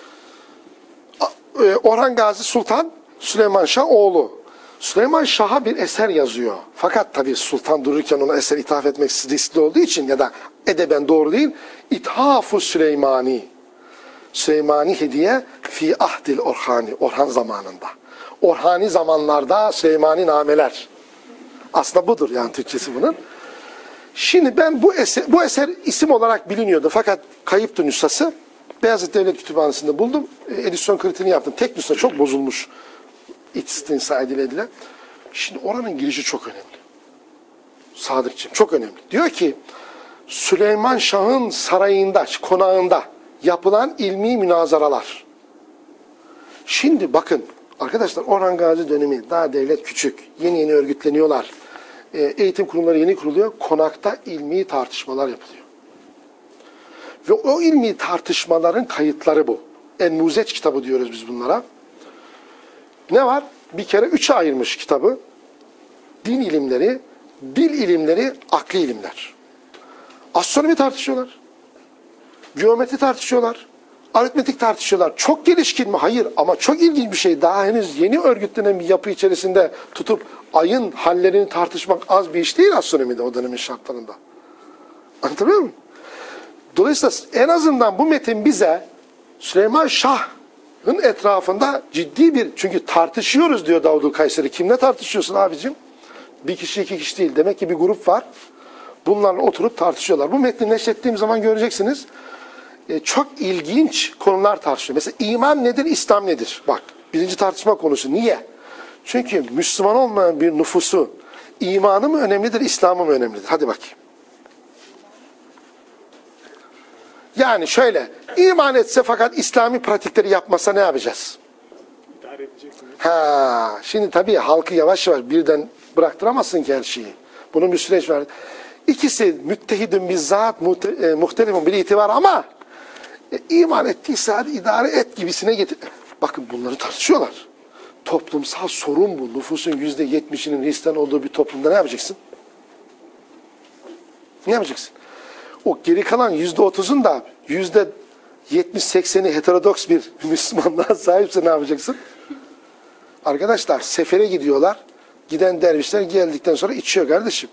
Orhan Gazi Sultan Süleyman Şah oğlu. Süleyman Şah'a bir eser yazıyor. Fakat tabii sultan dururken ona eser ithaf etmek riskli olduğu için ya da edeben doğru değil. İthaf-ı Süleymani. Süleymani hediye fi ahdil Orhani. Orhan zamanında. Orhani zamanlarda Süleymani nameler. Aslında budur yani Türkçesi bunun. Şimdi ben bu eser, bu eser isim olarak biliniyordu fakat kayıptı nüshası. Beyazıt Devlet Kütüphanesi'nde buldum. Edisyon kritiğini yaptım. Tek nüsha çok bozulmuş. İstinsa edile edile. Şimdi oranın girişi çok önemli. Sadıkçığım çok önemli. Diyor ki Süleyman Şah'ın sarayında, konağında yapılan ilmi münazaralar. Şimdi bakın arkadaşlar Orhan Gazi dönemi, daha devlet küçük, yeni yeni örgütleniyorlar. Eğitim kurumları yeni kuruluyor. Konakta ilmi tartışmalar yapılıyor. Ve o ilmi tartışmaların kayıtları bu. En-Muzeç kitabı diyoruz biz bunlara. Ne var? Bir kere üçe ayırmış kitabı. Din ilimleri, dil ilimleri, akli ilimler. Astronomi tartışıyorlar. Geometri tartışıyorlar. Aritmetik tartışıyorlar. Çok gelişkin mi? Hayır. Ama çok ilginç bir şey. Daha henüz yeni örgütlenen bir yapı içerisinde tutup ayın hallerini tartışmak az bir iş değil astronomide o dönemin şartlarında. Anlatabiliyor muyum? Dolayısıyla en azından bu metin bize Süleyman Şah'ın etrafında ciddi bir, çünkü tartışıyoruz diyor Davud Kayseri. Kimle tartışıyorsun abicim? Bir kişi iki kişi değil. Demek ki bir grup var. Bunlarla oturup tartışıyorlar. Bu metni neşrettiğim zaman göreceksiniz. E, çok ilginç konular tartışıyor. Mesela iman nedir, İslam nedir? Bak birinci tartışma konusu. Niye? Çünkü Müslüman olmayan bir nüfusu imanı mı önemlidir, İslam'ı mı önemlidir? Hadi bakayım. Yani şöyle, iman etse fakat İslami pratikleri yapmasa ne yapacağız? İdare edeceksiniz. Ha, şimdi tabii halkı yavaş yavaş birden bıraktıramazsın ki her şeyi. Bunun bir süreç var. İkisi müttehidün bizzat, muhtelifun bir itibar ama e, iman ettiyse hadi idare et gibisine getir. Bakın bunları tartışıyorlar. Toplumsal sorun bu. Nüfusun yüzde yetmişinin Hristiyan olduğu bir toplumda ne yapacaksın? Ne yapacaksın? O geri kalan yüzde otuzun da yüzde yetmiş sekseni heterodoks bir Müslümanlığa sahipse ne yapacaksın? Arkadaşlar sefere gidiyorlar. Giden dervişler geldikten sonra içiyor kardeşim.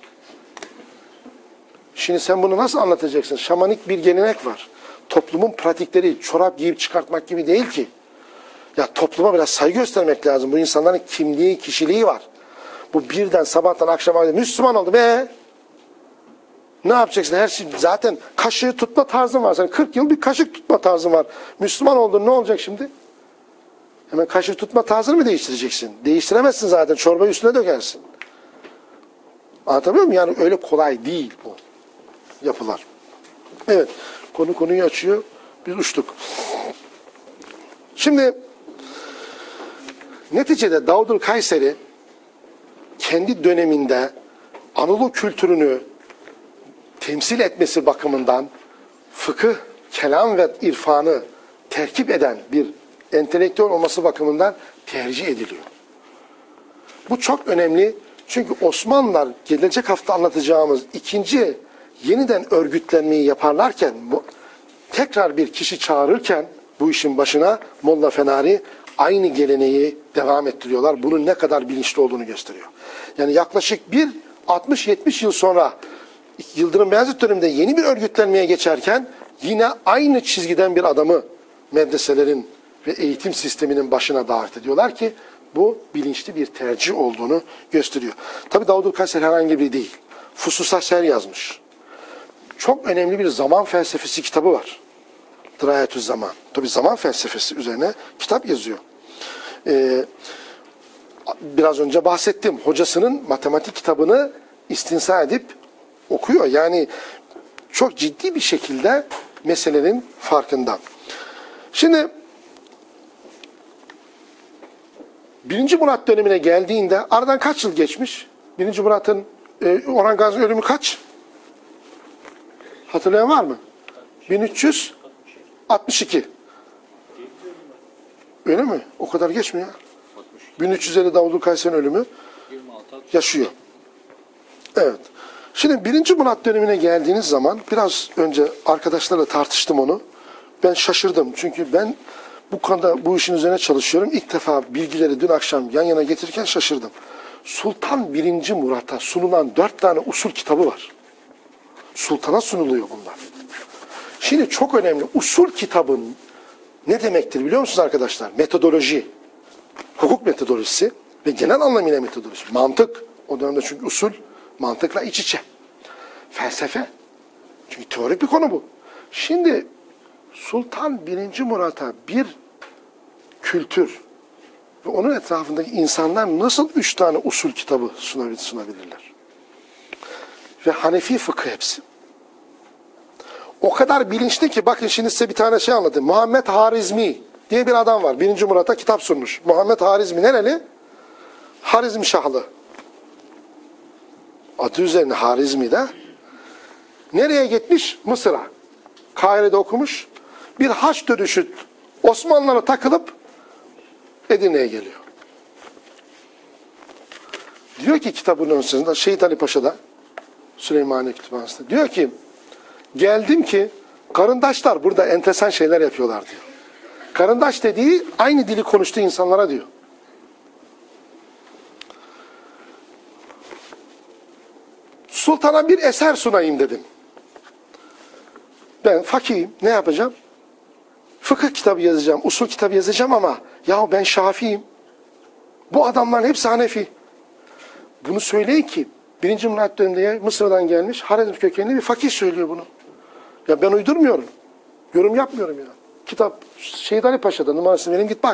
Şimdi sen bunu nasıl anlatacaksın? Şamanik bir gelenek var. Toplumun pratikleri çorap giyip çıkartmak gibi değil ki. Ya topluma biraz saygı göstermek lazım. Bu insanların kimliği, kişiliği var. Bu birden sabahtan akşama Müslüman oldu be. Ne yapacaksın? Her şey zaten kaşığı tutma tarzın var. Sen kırk yıl bir kaşık tutma tarzın var. Müslüman oldun ne olacak şimdi? Hemen kaşığı tutma tarzını mı değiştireceksin? Değiştiremezsin zaten. Çorbayı üstüne dökersin. Anlatabiliyor muyum? Yani öyle kolay değil bu yapılar. Evet. Konu konuyu açıyor. Biz uçtuk. Şimdi neticede Davud Kayseri kendi döneminde Anadolu kültürünü temsil etmesi bakımından fıkıh, kelam ve irfanı terkip eden bir entelektüel olması bakımından tercih ediliyor. Bu çok önemli. Çünkü Osmanlılar gelecek hafta anlatacağımız ikinci yeniden örgütlenmeyi yaparlarken tekrar bir kişi çağırırken bu işin başına Molla Fenari aynı geleneği devam ettiriyorlar. Bunun ne kadar bilinçli olduğunu gösteriyor. Yani yaklaşık bir altmış yetmiş yıl sonra Yıldırım Beyazıt döneminde yeni bir örgütlenmeye geçerken yine aynı çizgiden bir adamı medreselerin ve eğitim sisteminin başına davet ediyorlar ki bu bilinçli bir tercih olduğunu gösteriyor. Tabi Davud Kayseri herhangi biri değil. Fusus'a şer yazmış. Çok önemli bir zaman felsefesi kitabı var. Dirayetüz Zaman. Tabi zaman felsefesi üzerine kitap yazıyor. Ee, biraz önce bahsettim. Hocasının matematik kitabını istinsa edip okuyor. Yani çok ciddi bir şekilde meselenin farkında. Şimdi Birinci Murat dönemine geldiğinde aradan kaç yıl geçmiş? Birinci Murat'ın e, Orhan Gazi ölümü kaç? Hatırlayan var mı? bin üç yüz altmış iki. Öyle mi? O kadar geçmiyor. bin üç yüz elli Davud Kayseri'nin ölümü yaşıyor. Evet. Şimdi birinci Murat dönemine geldiğiniz zaman biraz önce arkadaşlarla tartıştım onu. Ben şaşırdım. Çünkü ben bu konuda bu işin üzerine çalışıyorum. İlk defa bilgileri dün akşam yan yana getirirken şaşırdım. Sultan birinci Murat'a sunulan dört tane usul kitabı var. Sultana sunuluyor bunlar. Şimdi çok önemli. Usul kitabın ne demektir biliyor musunuz arkadaşlar? Metodoloji. hukuk metodolojisi ve genel anlamıyla metodoloji. Mantık. O dönemde çünkü usul mantıkla iç içe. Felsefe. Çünkü teorik bir konu bu. Şimdi Sultan birinci Murat'a bir kültür ve onun etrafındaki insanlar nasıl üç tane usul kitabı sunabilirler? Ve Hanefi fıkıh hepsi. O kadar bilinçli ki bakın şimdi size bir tane şey anlatayım. Muhammed Harizmi diye bir adam var. birinci Murat'a kitap sunmuş. Muhammed Harizmi nereli? Harizmşahlı. Adı üzerine Harizmi'de. Nereye gitmiş? Mısır'a. Kahire'de okumuş. Bir haç dönüşü Osmanlılara takılıp Edirne'ye geliyor. Diyor ki kitabın öncesinde Şehit Ali Paşa'da Süleymaniye Kütüphanesi'nde diyor ki geldim ki karındaşlar burada enteresan şeyler yapıyorlar diyor. Karındaş dediği aynı dili konuştuğu insanlara diyor. Sultana bir eser sunayım dedim. Ben fakihim, ne yapacağım? Fıkıh kitabı yazacağım, usul kitabı yazacağım ama ya ben Şafiiyim. Bu adamların hepsi Hanefi. Bunu söyleyin ki birinci Murat döneminde Mısır'dan gelmiş Harizm kökenli bir fakih söylüyor bunu. Ya ben uydurmuyorum. Yorum yapmıyorum ya. Kitap Şehit Ali Paşa'da numarasını vereyim git bak.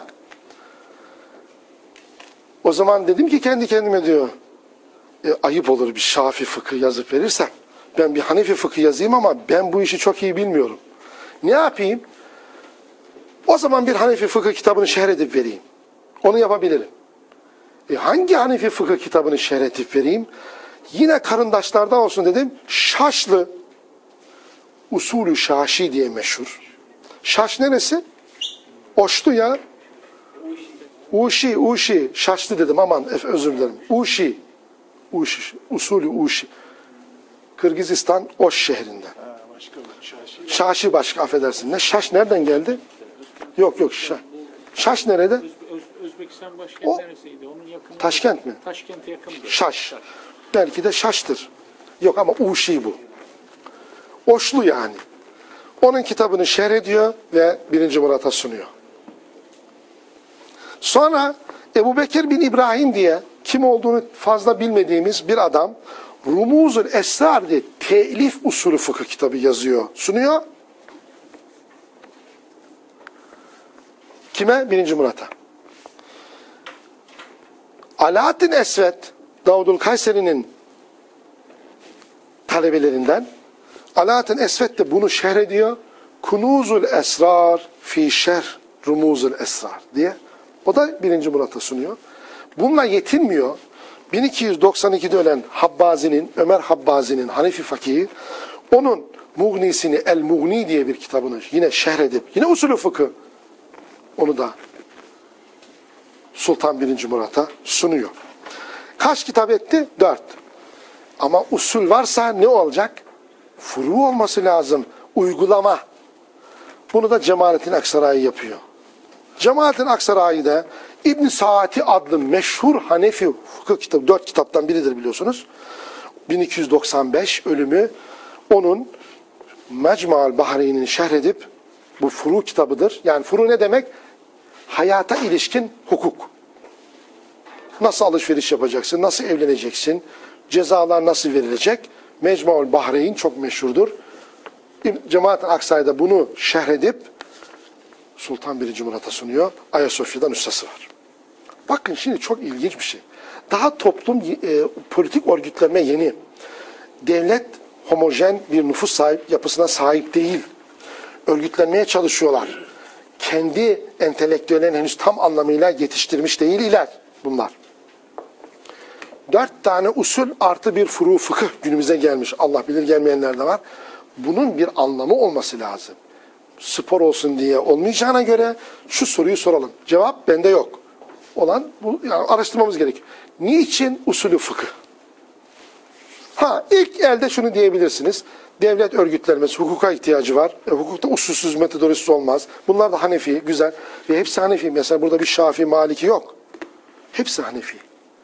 O zaman dedim ki kendi kendime diyor e, ayıp olur bir Şafi fıkıh yazıp verirsem. Ben bir Hanefi fıkıh yazayım ama ben bu işi çok iyi bilmiyorum. Ne yapayım? O zaman bir Hanefi fıkıh kitabını şerh edip vereyim. Onu yapabilirim. E hangi Hanefi fıkıh kitabını şerh edip vereyim? Yine karındaşlardan olsun dedim. Şaşlı usulü Şaşi diye meşhur. Şaş neresi? Oştu ya. Uşi, Uşi. Şaşlı dedim aman özür dilerim. Uşi. Uşi. Usulü Uşi. Kırgızistan Oş şehrinde. Ha, başka bir Şaşi. Şaşi başka affedersin. Ne Şaş nereden geldi? Yok yok Şaş. Şaş nerede? Öz, Öz, Özbekistan başkenti O- neresiydi? Onun yakını. Taşkent mi? Taşkent'e yakındı. Şaş. Belki de Şaş'tır. Yok ama Uşi bu. Oşlu yani. Onun kitabını şerh ediyor ve birinci Murat'a sunuyor. Sonra Ebu Bekir bin İbrahim diye kim olduğunu fazla bilmediğimiz bir adam Rumuzul Esrar diye telif usulü fıkıh kitabı yazıyor, sunuyor. Kime? Birinci Murat'a. Alaaddin Esvet, Davudul Kayseri'nin talebelerinden. Alaaddin Esvet de bunu şerh ediyor. Kunuzul Esrar fi şerh Rumuzul Esrar diye. O da birinci Murat'a sunuyor. Bununla yetinmiyor. bin iki yüz doksan ikide ölen Habbazi'nin, Ömer Habbazi'nin Hanefi fakihi, onun Mughnisini El Mughni diye bir kitabını yine şerh edip, yine usulü fıkıh, onu da Sultan birinci Murat'a sunuyor. Kaç kitap etti? Dört. Ama usul varsa ne olacak? Furu olması lazım. Uygulama. Bunu da Cemalettin Aksaray yapıyor. Cemalettin Aksaray da İbn Saati adlı meşhur Hanefi fıkıh kitabı, dört kitaptan biridir biliyorsunuz. bin iki yüz doksan beş ölümü, onun Mecmual Bahreyn'ini şerh edip, bu furu kitabıdır. Yani furu ne demek? Hayata ilişkin hukuk. Nasıl alışveriş yapacaksın, nasıl evleneceksin, cezalar nasıl verilecek? Mecmual Bahreyn çok meşhurdur. Cemalettin Aksaray da bunu şerh edip Sultan birinci Murat'a sunuyor. Ayasofya'dan üstası var. Bakın şimdi çok ilginç bir şey. Daha toplum e, politik örgütlenme yeni. Devlet homojen bir nüfus sahip, yapısına sahip değil. Örgütlenmeye çalışıyorlar. Kendi entelektüellerini henüz tam anlamıyla yetiştirmiş değiller bunlar. Dört tane usul artı bir furu fıkıh günümüze gelmiş. Allah bilir gelmeyenler de var. Bunun bir anlamı olması lazım. Spor olsun diye olmayacağına göre şu soruyu soralım. Cevap bende yok. Olan bu, yani araştırmamız gerekiyor. Niçin usulü fıkıh? Ha ilk elde şunu diyebilirsiniz. Devlet örgütlenmesi, hukuka ihtiyacı var. E, hukukta usulsüz metodolojisi olmaz. Bunlar da Hanefi, güzel. Ve hepsi Hanefi. Mesela burada bir Şafii, Maliki yok. Hepsi Hanefi.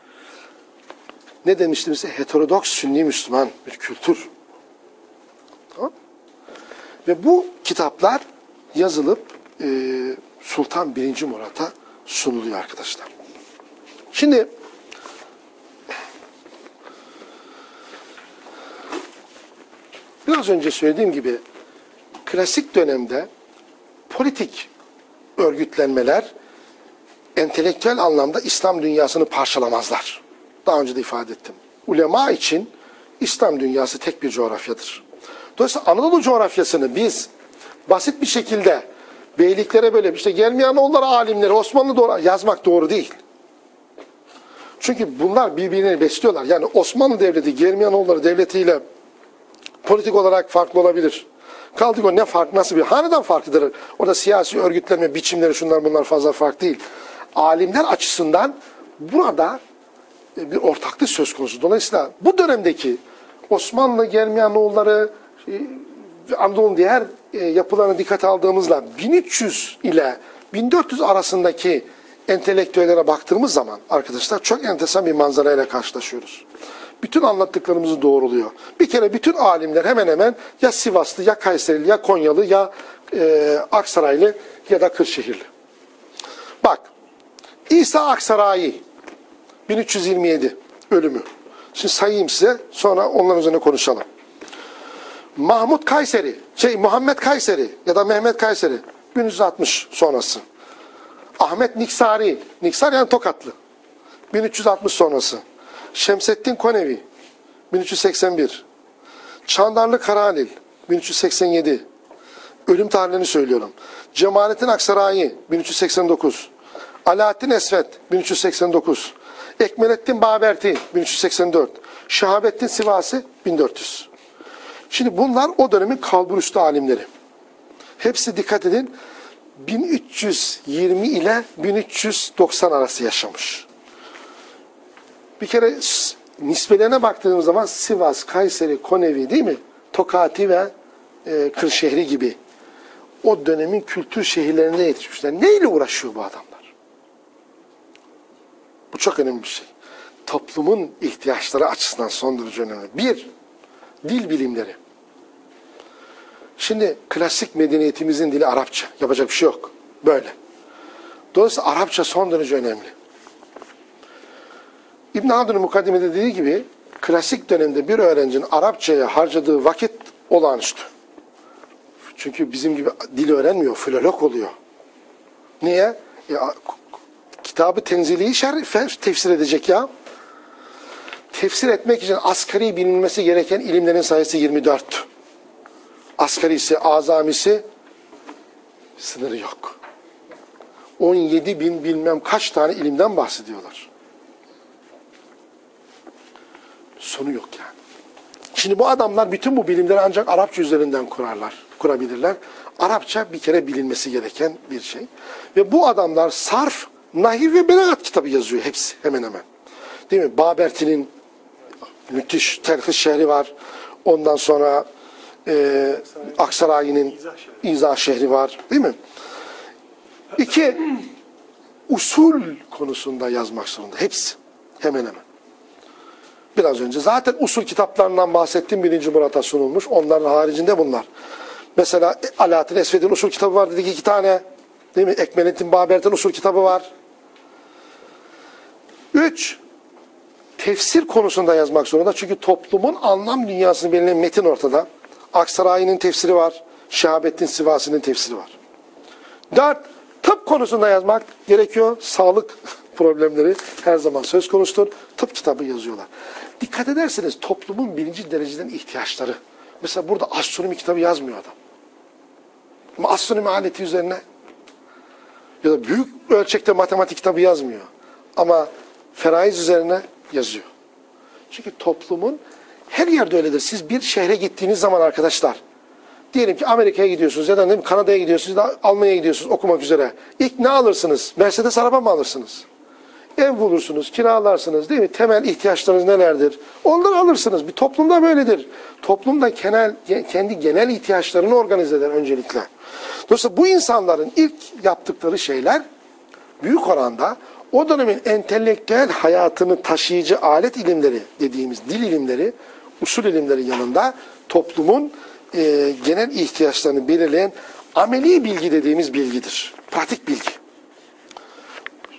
Ne demiştim size? Heterodoks, Sünni Müslüman bir kültür. Tamam. Ve bu kitaplar yazılıp e, Sultan birinci Murat'a sunuluyor arkadaşlar. Şimdi biraz önce söylediğim gibi klasik dönemde politik örgütlenmeler entelektüel anlamda İslam dünyasını parçalamazlar. Daha önce de ifade ettim. Ulema için İslam dünyası tek bir coğrafyadır. Dolayısıyla Anadolu coğrafyasını biz basit bir şekilde beyliklere böyle işte Gelmiyanoğulları alimleri Osmanlı doğru yazmak doğru değil. Çünkü bunlar birbirini besliyorlar. Yani Osmanlı Devleti Gelmiyanoğulları Devleti'yle politik olarak farklı olabilir. Kaldık o ne fark, nasıl bir hanedan farklıdır. Orada siyasi örgütlenme biçimleri şunlar bunlar fazla farklı değil. Alimler açısından burada bir ortaklık söz konusu. Dolayısıyla bu dönemdeki Osmanlı Gelmiyanoğulları Anadolu'nun diğer yapılarına dikkat aldığımızda bin üç yüz ile bin dört yüz arasındaki entelektüellere baktığımız zaman arkadaşlar çok enteresan bir manzarayla karşılaşıyoruz. Bütün anlattıklarımızı doğruluyor. Bir kere bütün alimler hemen hemen ya Sivaslı, ya Kayserili, ya Konyalı, ya e, Aksaraylı ya da Kırşehirli. Bak, İsa Aksarayi, bin üç yüz yirmi yedi ölümü. Şimdi sayayım size, sonra onların üzerine konuşalım. Mahmut Kayseri, şey Muhammed Kayseri ya da Mehmet Kayseri, bin üç yüz altmış sonrası. Ahmet Niksari, Niksar yani Tokatlı, bin üç yüz altmış sonrası. Şemseddin Konevi, bin üç yüz seksen bir. Çandarlı Karahalil, bin üç yüz seksen yedi. Ölüm tarihlerini söylüyorum. Cemalettin Aksarayi, bin üç yüz seksen dokuz. Alaaddin Esvet, bin üç yüz seksen dokuz. Ekmelettin Baberti, bin üç yüz seksen dört. Şahabettin Sivasi, bin dört yüz. Şimdi bunlar o dönemin kalburüstü alimleri. Hepsi dikkat edin, bin üç yüz yirmi ile bin üç yüz doksan arası yaşamış. Bir kere nisbelerine baktığımız zaman Sivas, Kayseri, Konevi değil mi? Tokati ve e, Kırşehri gibi o dönemin kültür şehirlerine yetişmişler. Neyle uğraşıyor bu adamlar? Bu çok önemli bir şey. Toplumun ihtiyaçları açısından son derece önemli. Bir, dil bilimleri. Şimdi klasik medeniyetimizin dili Arapça. Yapacak bir şey yok. Böyle. Dolayısıyla Arapça son derece önemli. İbn Haldun'un mukaddimede dediği gibi klasik dönemde bir öğrencinin Arapçaya harcadığı vakit olağanüstü. Çünkü bizim gibi dil öğrenmiyor, filolog oluyor. Niye? Ya, kitabı tenziliyi şerif tefsir edecek ya. Tefsir etmek için asgari bilinmesi gereken ilimlerin sayısı yirmi dört. Asgarisi, azamisi sınırı yok. on yedi bin bilmem kaç tane ilimden bahsediyorlar. Sonu yok yani. Şimdi bu adamlar bütün bu bilimleri ancak Arapça üzerinden kurarlar, kurabilirler. Arapça bir kere bilinmesi gereken bir şey. Ve bu adamlar sarf, nahiv ve belagat kitabı yazıyor hepsi hemen hemen. Değil mi? Baberti'nin müthiş Telhis şehri var. Ondan sonra e, Aksarayi'nin İzah şehri var. Değil mi? İki, usul konusunda yazmak zorunda. Hepsi. Hemen hemen. Biraz önce zaten usul kitaplarından bahsettim. Birinci Murat'a sunulmuş. Onların haricinde bunlar. Mesela Alaaddin Esved'in usul kitabı var dedik iki tane. Değil mi? Ekmelettin Baber'den usul kitabı var. Üç, tefsir konusunda yazmak zorunda. Çünkü toplumun anlam dünyasını belirleyen metin ortada. Aksarayi'nin tefsiri var. Şahabettin Sivasi'nin tefsiri var. Dört, tıp konusunda yazmak gerekiyor. Sağlık problemleri her zaman söz konusudur. Tıp kitabı yazıyorlar. Dikkat ederseniz toplumun birinci dereceden ihtiyaçları. Mesela burada astronomi kitabı yazmıyor adam. Ama astronomi aleti üzerine ya da büyük ölçekte matematik kitabı yazmıyor. Ama feraiz üzerine yazıyor. Çünkü toplumun her yerde öyledir. Siz bir şehre gittiğiniz zaman arkadaşlar, diyelim ki Amerika'ya gidiyorsunuz ya da Kanada'ya gidiyorsunuz ya da Almanya'ya gidiyorsunuz okumak üzere. İlk ne alırsınız? Mercedes araba mı alırsınız? Ev bulursunuz, kiralarsınız değil mi? Temel ihtiyaçlarınız nelerdir? Onları alırsınız. Bir toplumda böyledir. Toplumda genel, kendi genel ihtiyaçlarını organize eder öncelikle. Dolayısıyla bu insanların ilk yaptıkları şeyler büyük oranda o dönemin entelektüel hayatını taşıyıcı alet ilimleri dediğimiz dil ilimleri, usul ilimleri yanında toplumun e, genel ihtiyaçlarını belirleyen ameli bilgi dediğimiz bilgidir. Pratik bilgi.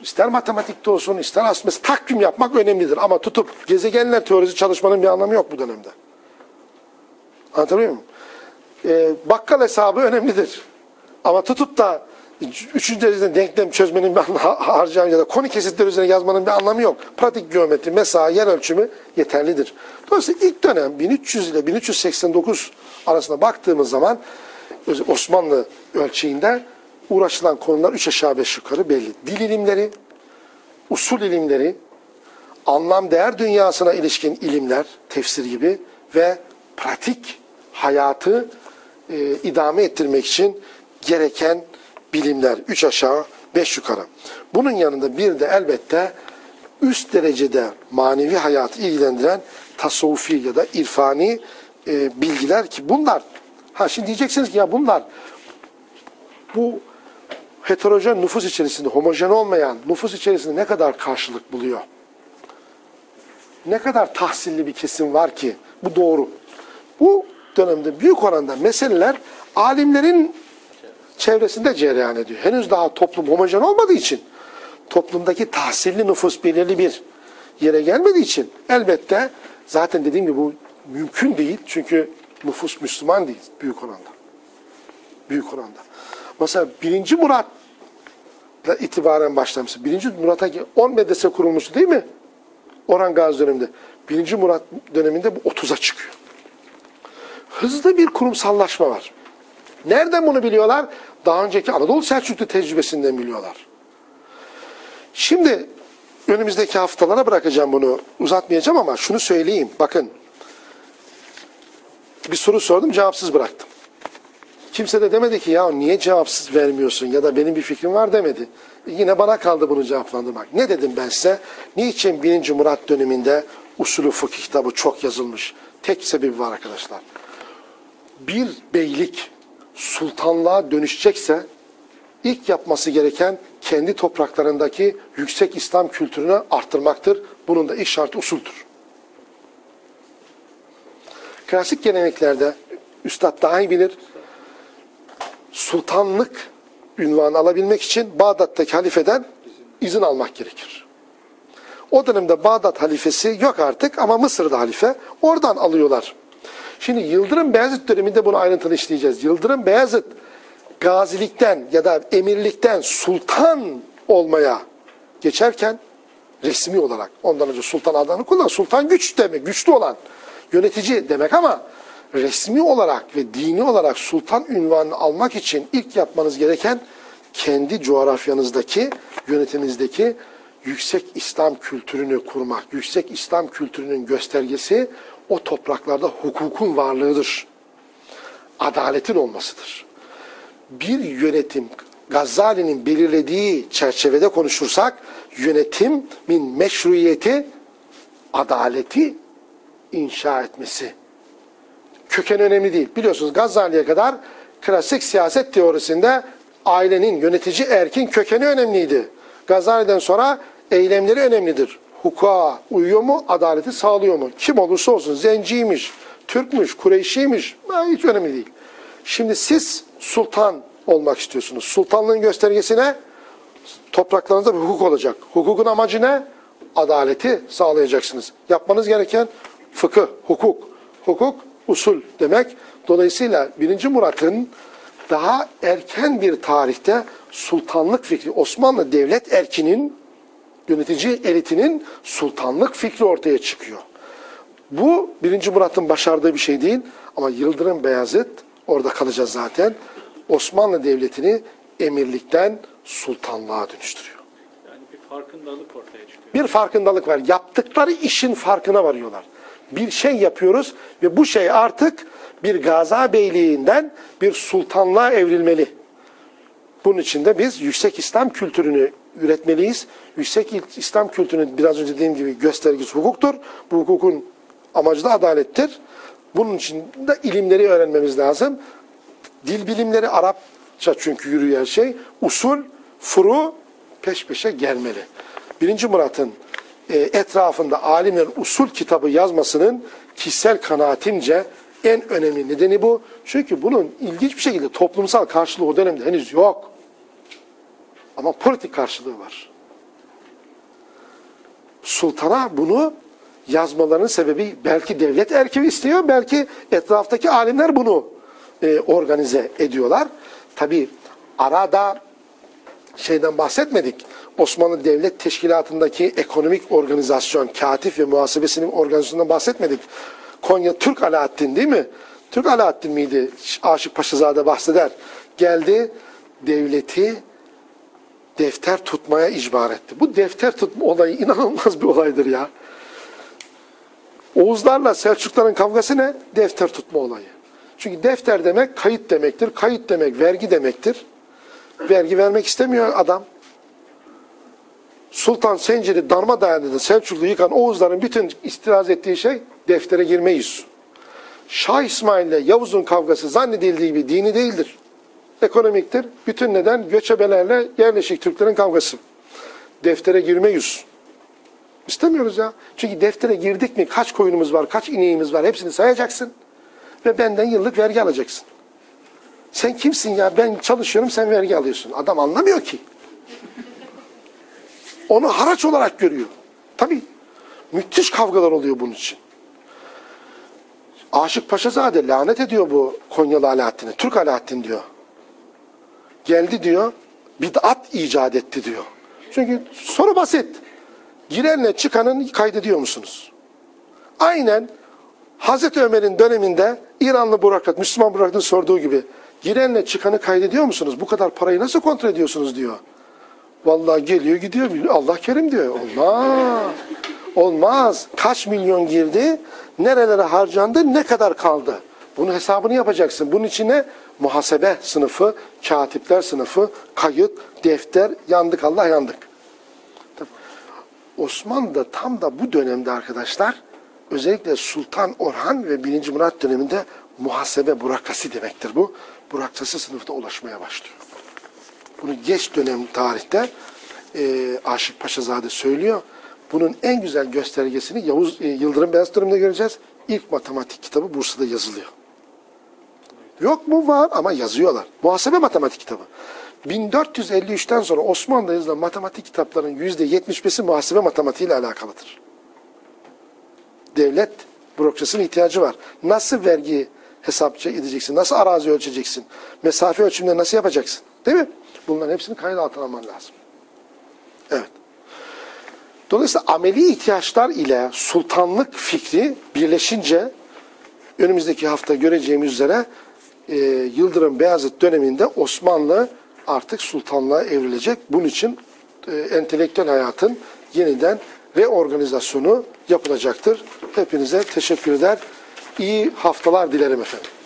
ister matematikte olsun, ister astronomi, takvim yapmak önemlidir. Ama tutup gezegenler teorisi çalışmanın bir anlamı yok bu dönemde. Anlatabiliyor muyum? Ee, bakkal hesabı önemlidir. Ama tutup da üçüncü derecede denklem çözmenin bir anlamı, harcayan ya da konu kesitleri üzerine yazmanın bir anlamı yok. Pratik geometri, mesai, yer ölçümü yeterlidir. Dolayısıyla ilk dönem bin üç yüz ile bin üç yüz seksen dokuz arasında baktığımız zaman Osmanlı ölçeğinde uğraşılan konular üç aşağı beş yukarı belli. Dil ilimleri, usul ilimleri, anlam değer dünyasına ilişkin ilimler, tefsir gibi ve pratik hayatı e, idame ettirmek için gereken bilimler. Üç aşağı beş yukarı. Bunun yanında bir de elbette üst derecede manevi hayatı ilgilendiren tasavvufi ya da irfani e, bilgiler ki bunlar, ha şimdi diyeceksiniz ki ya bunlar bu heterojen nüfus içerisinde, homojen olmayan nüfus içerisinde ne kadar karşılık buluyor? Ne kadar tahsilli bir kesim var ki? Bu doğru. Bu dönemde büyük oranda meseleler alimlerin çevresinde cereyan ediyor. Henüz daha toplum homojen olmadığı için, toplumdaki tahsilli nüfus belirli bir yere gelmediği için elbette zaten dediğim gibi bu mümkün değil. Çünkü nüfus Müslüman değil büyük oranda. Büyük oranda. Mesela birinci Murat'la itibaren başlamıştı. birinci Murat'a on medrese kurulmuştu değil mi? Orhan Gazi döneminde. birinci Murat döneminde bu otuza çıkıyor. Hızlı bir kurumsallaşma var. Nereden bunu biliyorlar? Daha önceki Anadolu Selçuklu tecrübesinden biliyorlar. Şimdi önümüzdeki haftalara bırakacağım bunu. Uzatmayacağım ama şunu söyleyeyim. Bakın. Bir soru sordum, cevapsız bıraktım. Kimse de demedi ki ya niye cevapsız vermiyorsun ya da benim bir fikrim var demedi. Yine bana kaldı bunu cevaplandırmak. Ne dedim ben size? Niçin birinci Murat döneminde usulü fıkıh kitabı çok yazılmış? Tek sebebi var arkadaşlar. Bir beylik sultanlığa dönüşecekse ilk yapması gereken kendi topraklarındaki yüksek İslam kültürünü arttırmaktır. Bunun da ilk şartı usuldür. Klasik geleneklerde üstad daha iyi bilir. Sultanlık ünvanı alabilmek için Bağdat'taki halifeden izin almak gerekir. O dönemde Bağdat halifesi yok artık ama Mısır'da halife. Oradan alıyorlar. Şimdi Yıldırım Beyazıt döneminde bunu ayrıntılı işleyeceğiz. Yıldırım Beyazıt gazilikten ya da emirlikten sultan olmaya geçerken resmi olarak ondan önce sultan adını kullan. Sultan güç demek, güçlü olan, yönetici demek ama resmi olarak ve dini olarak sultan ünvanını almak için ilk yapmanız gereken kendi coğrafyanızdaki, yönetiminizdeki yüksek İslam kültürünü kurmak. Yüksek İslam kültürünün göstergesi o topraklarda hukukun varlığıdır. Adaletin olmasıdır. Bir yönetim, Gazali'nin belirlediği çerçevede konuşursak, yönetimin meşruiyeti, adaleti inşa etmesi. Köken önemli değil. Biliyorsunuz Gazali'ye kadar klasik siyaset teorisinde ailenin, yönetici erkin kökeni önemliydi. Gazali'den sonra eylemleri önemlidir. Hukuka uyuyor mu, adaleti sağlıyor mu? Kim olursa olsun, zenciymiş, Türkmüş, Kureyşiymiş, hiç önemli değil. Şimdi siz sultan olmak istiyorsunuz. Sultanlığın göstergesi ne? Topraklarınızda bir hukuk olacak. Hukukun amacı ne? Adaleti sağlayacaksınız. Yapmanız gereken fıkıh, hukuk. Hukuk, usul demek. Dolayısıyla birinci Murat'ın daha erken bir tarihte sultanlık fikri, Osmanlı devlet erkinin, yönetici elitinin sultanlık fikri ortaya çıkıyor. Bu birinci Murat'ın başardığı bir şey değil ama Yıldırım Beyazıt, orada kalacağız zaten, Osmanlı Devleti'ni emirlikten sultanlığa dönüştürüyor. Yani bir farkındalık ortaya çıkıyor. Bir farkındalık var. Yaptıkları işin farkına varıyorlar. Bir şey yapıyoruz ve bu şey artık bir gaza beyliğinden bir sultanlığa evrilmeli. Bunun için de biz yüksek İslam kültürünü üretmeliyiz. Yüksek İslam kültürünün biraz önce dediğim gibi göstergesi hukuktur. Bu hukukun amacı da adalettir. Bunun için de ilimleri öğrenmemiz lazım. Dil bilimleri, Arapça çünkü yürüyor her şey. Usul, furu peş peşe gelmeli. Birinci Murat'ın e, etrafında alimlerin usul kitabı yazmasının kişisel kanaatimce en önemli nedeni bu. Çünkü bunun ilginç bir şekilde toplumsal karşılığı o dönemde henüz yok. Ama politik karşılığı var. sultana bunu yazmalarının sebebi belki devlet erkeği istiyor, belki etraftaki alimler bunu e, organize ediyorlar. Tabi arada şeyden bahsetmedik. Osmanlı Devlet Teşkilatı'ndaki ekonomik organizasyon, katip ve muhasebesinin organizasyonundan bahsetmedik. Konya Türk Alaaddin değil mi? Türk Alaaddin miydi? Aşık Paşazade bahseder. Geldi, devleti defter tutmaya icbar etti. Bu defter tutma olayı inanılmaz bir olaydır ya. Oğuzlarla Selçukluların kavgası ne? Defter tutma olayı. Çünkü defter demek kayıt demektir. Kayıt demek vergi demektir. Vergi vermek istemiyor adam. Sultan Sencer'i darmadağın Selçuklu yıkan Oğuzların bütün istiraz ettiği şey deftere girmeyiz. Şah İsmail ile Yavuz'un kavgası zannedildiği gibi dini değildir. Ekonomiktir. Bütün neden göçebelerle yerleşik Türklerin kavgası. Deftere girmeyiz. İstemiyoruz ya. Çünkü deftere girdik mi kaç koyunumuz var, kaç ineğimiz var hepsini sayacaksın. Ve benden yıllık vergi alacaksın. Sen kimsin ya? Ben çalışıyorum, sen vergi alıyorsun. Adam anlamıyor ki. Onu haraç olarak görüyor. Tabii müthiş kavgalar oluyor bunun için. Aşık Paşazade lanet ediyor bu Konyalı Alaaddin'e. Türk Alaaddin diyor. Geldi diyor, bid'at icat etti diyor. Çünkü soru basit. Girenle çıkanın kaydediyor musunuz? Aynen Hazreti Ömer'in döneminde İranlı bürokrat, Müslüman bürokratın sorduğu gibi girenle çıkanı kaydediyor musunuz? Bu kadar parayı nasıl kontrol ediyorsunuz diyor. Vallahi geliyor gidiyor. Allah kerim diyor. Olmaz. Olmaz. Kaç milyon girdi? Nerelere harcandı? Ne kadar kaldı? Bunun hesabını yapacaksın. Bunun içine muhasebe sınıfı, katipler sınıfı, kayıt, defter, yandık Allah yandık. Osmanlı'da tam da bu dönemde arkadaşlar özellikle Sultan Orhan ve birinci Murat döneminde muhasebe bürokrasi demektir bu. Bürokrasi sınıfına ulaşmaya başlıyor. Bunu geç dönem tarihte e, Aşık Paşazade söylüyor. Bunun en güzel göstergesini Yavuz e, Yıldırım Beyazıt döneminde göreceğiz. İlk matematik kitabı Bursa'da yazılıyor. Yok mu? Var ama yazıyorlar. Muhasebe matematik kitabı. bin dört yüz elli üçten sonra Osmanlı'da yazılan matematik kitaplarının yüzde yetmiş beşi muhasebe matematiğiyle alakalıdır. Devlet bürokrasinin ihtiyacı var. Nasıl vergi hesap edeceksin? Nasıl arazi ölçeceksin? Mesafe ölçümleri nasıl yapacaksın? Değil mi? Bunların hepsini kayıt altına alman lazım. Evet. Dolayısıyla ameli ihtiyaçlar ile sultanlık fikri birleşince önümüzdeki hafta göreceğimiz üzere e, Yıldırım Beyazıt döneminde Osmanlı artık sultanlığa evrilecek. Bunun için e, entelektüel hayatın yeniden reorganizasyonu yapılacaktır. Hepinize teşekkür eder. İyi haftalar dilerim efendim.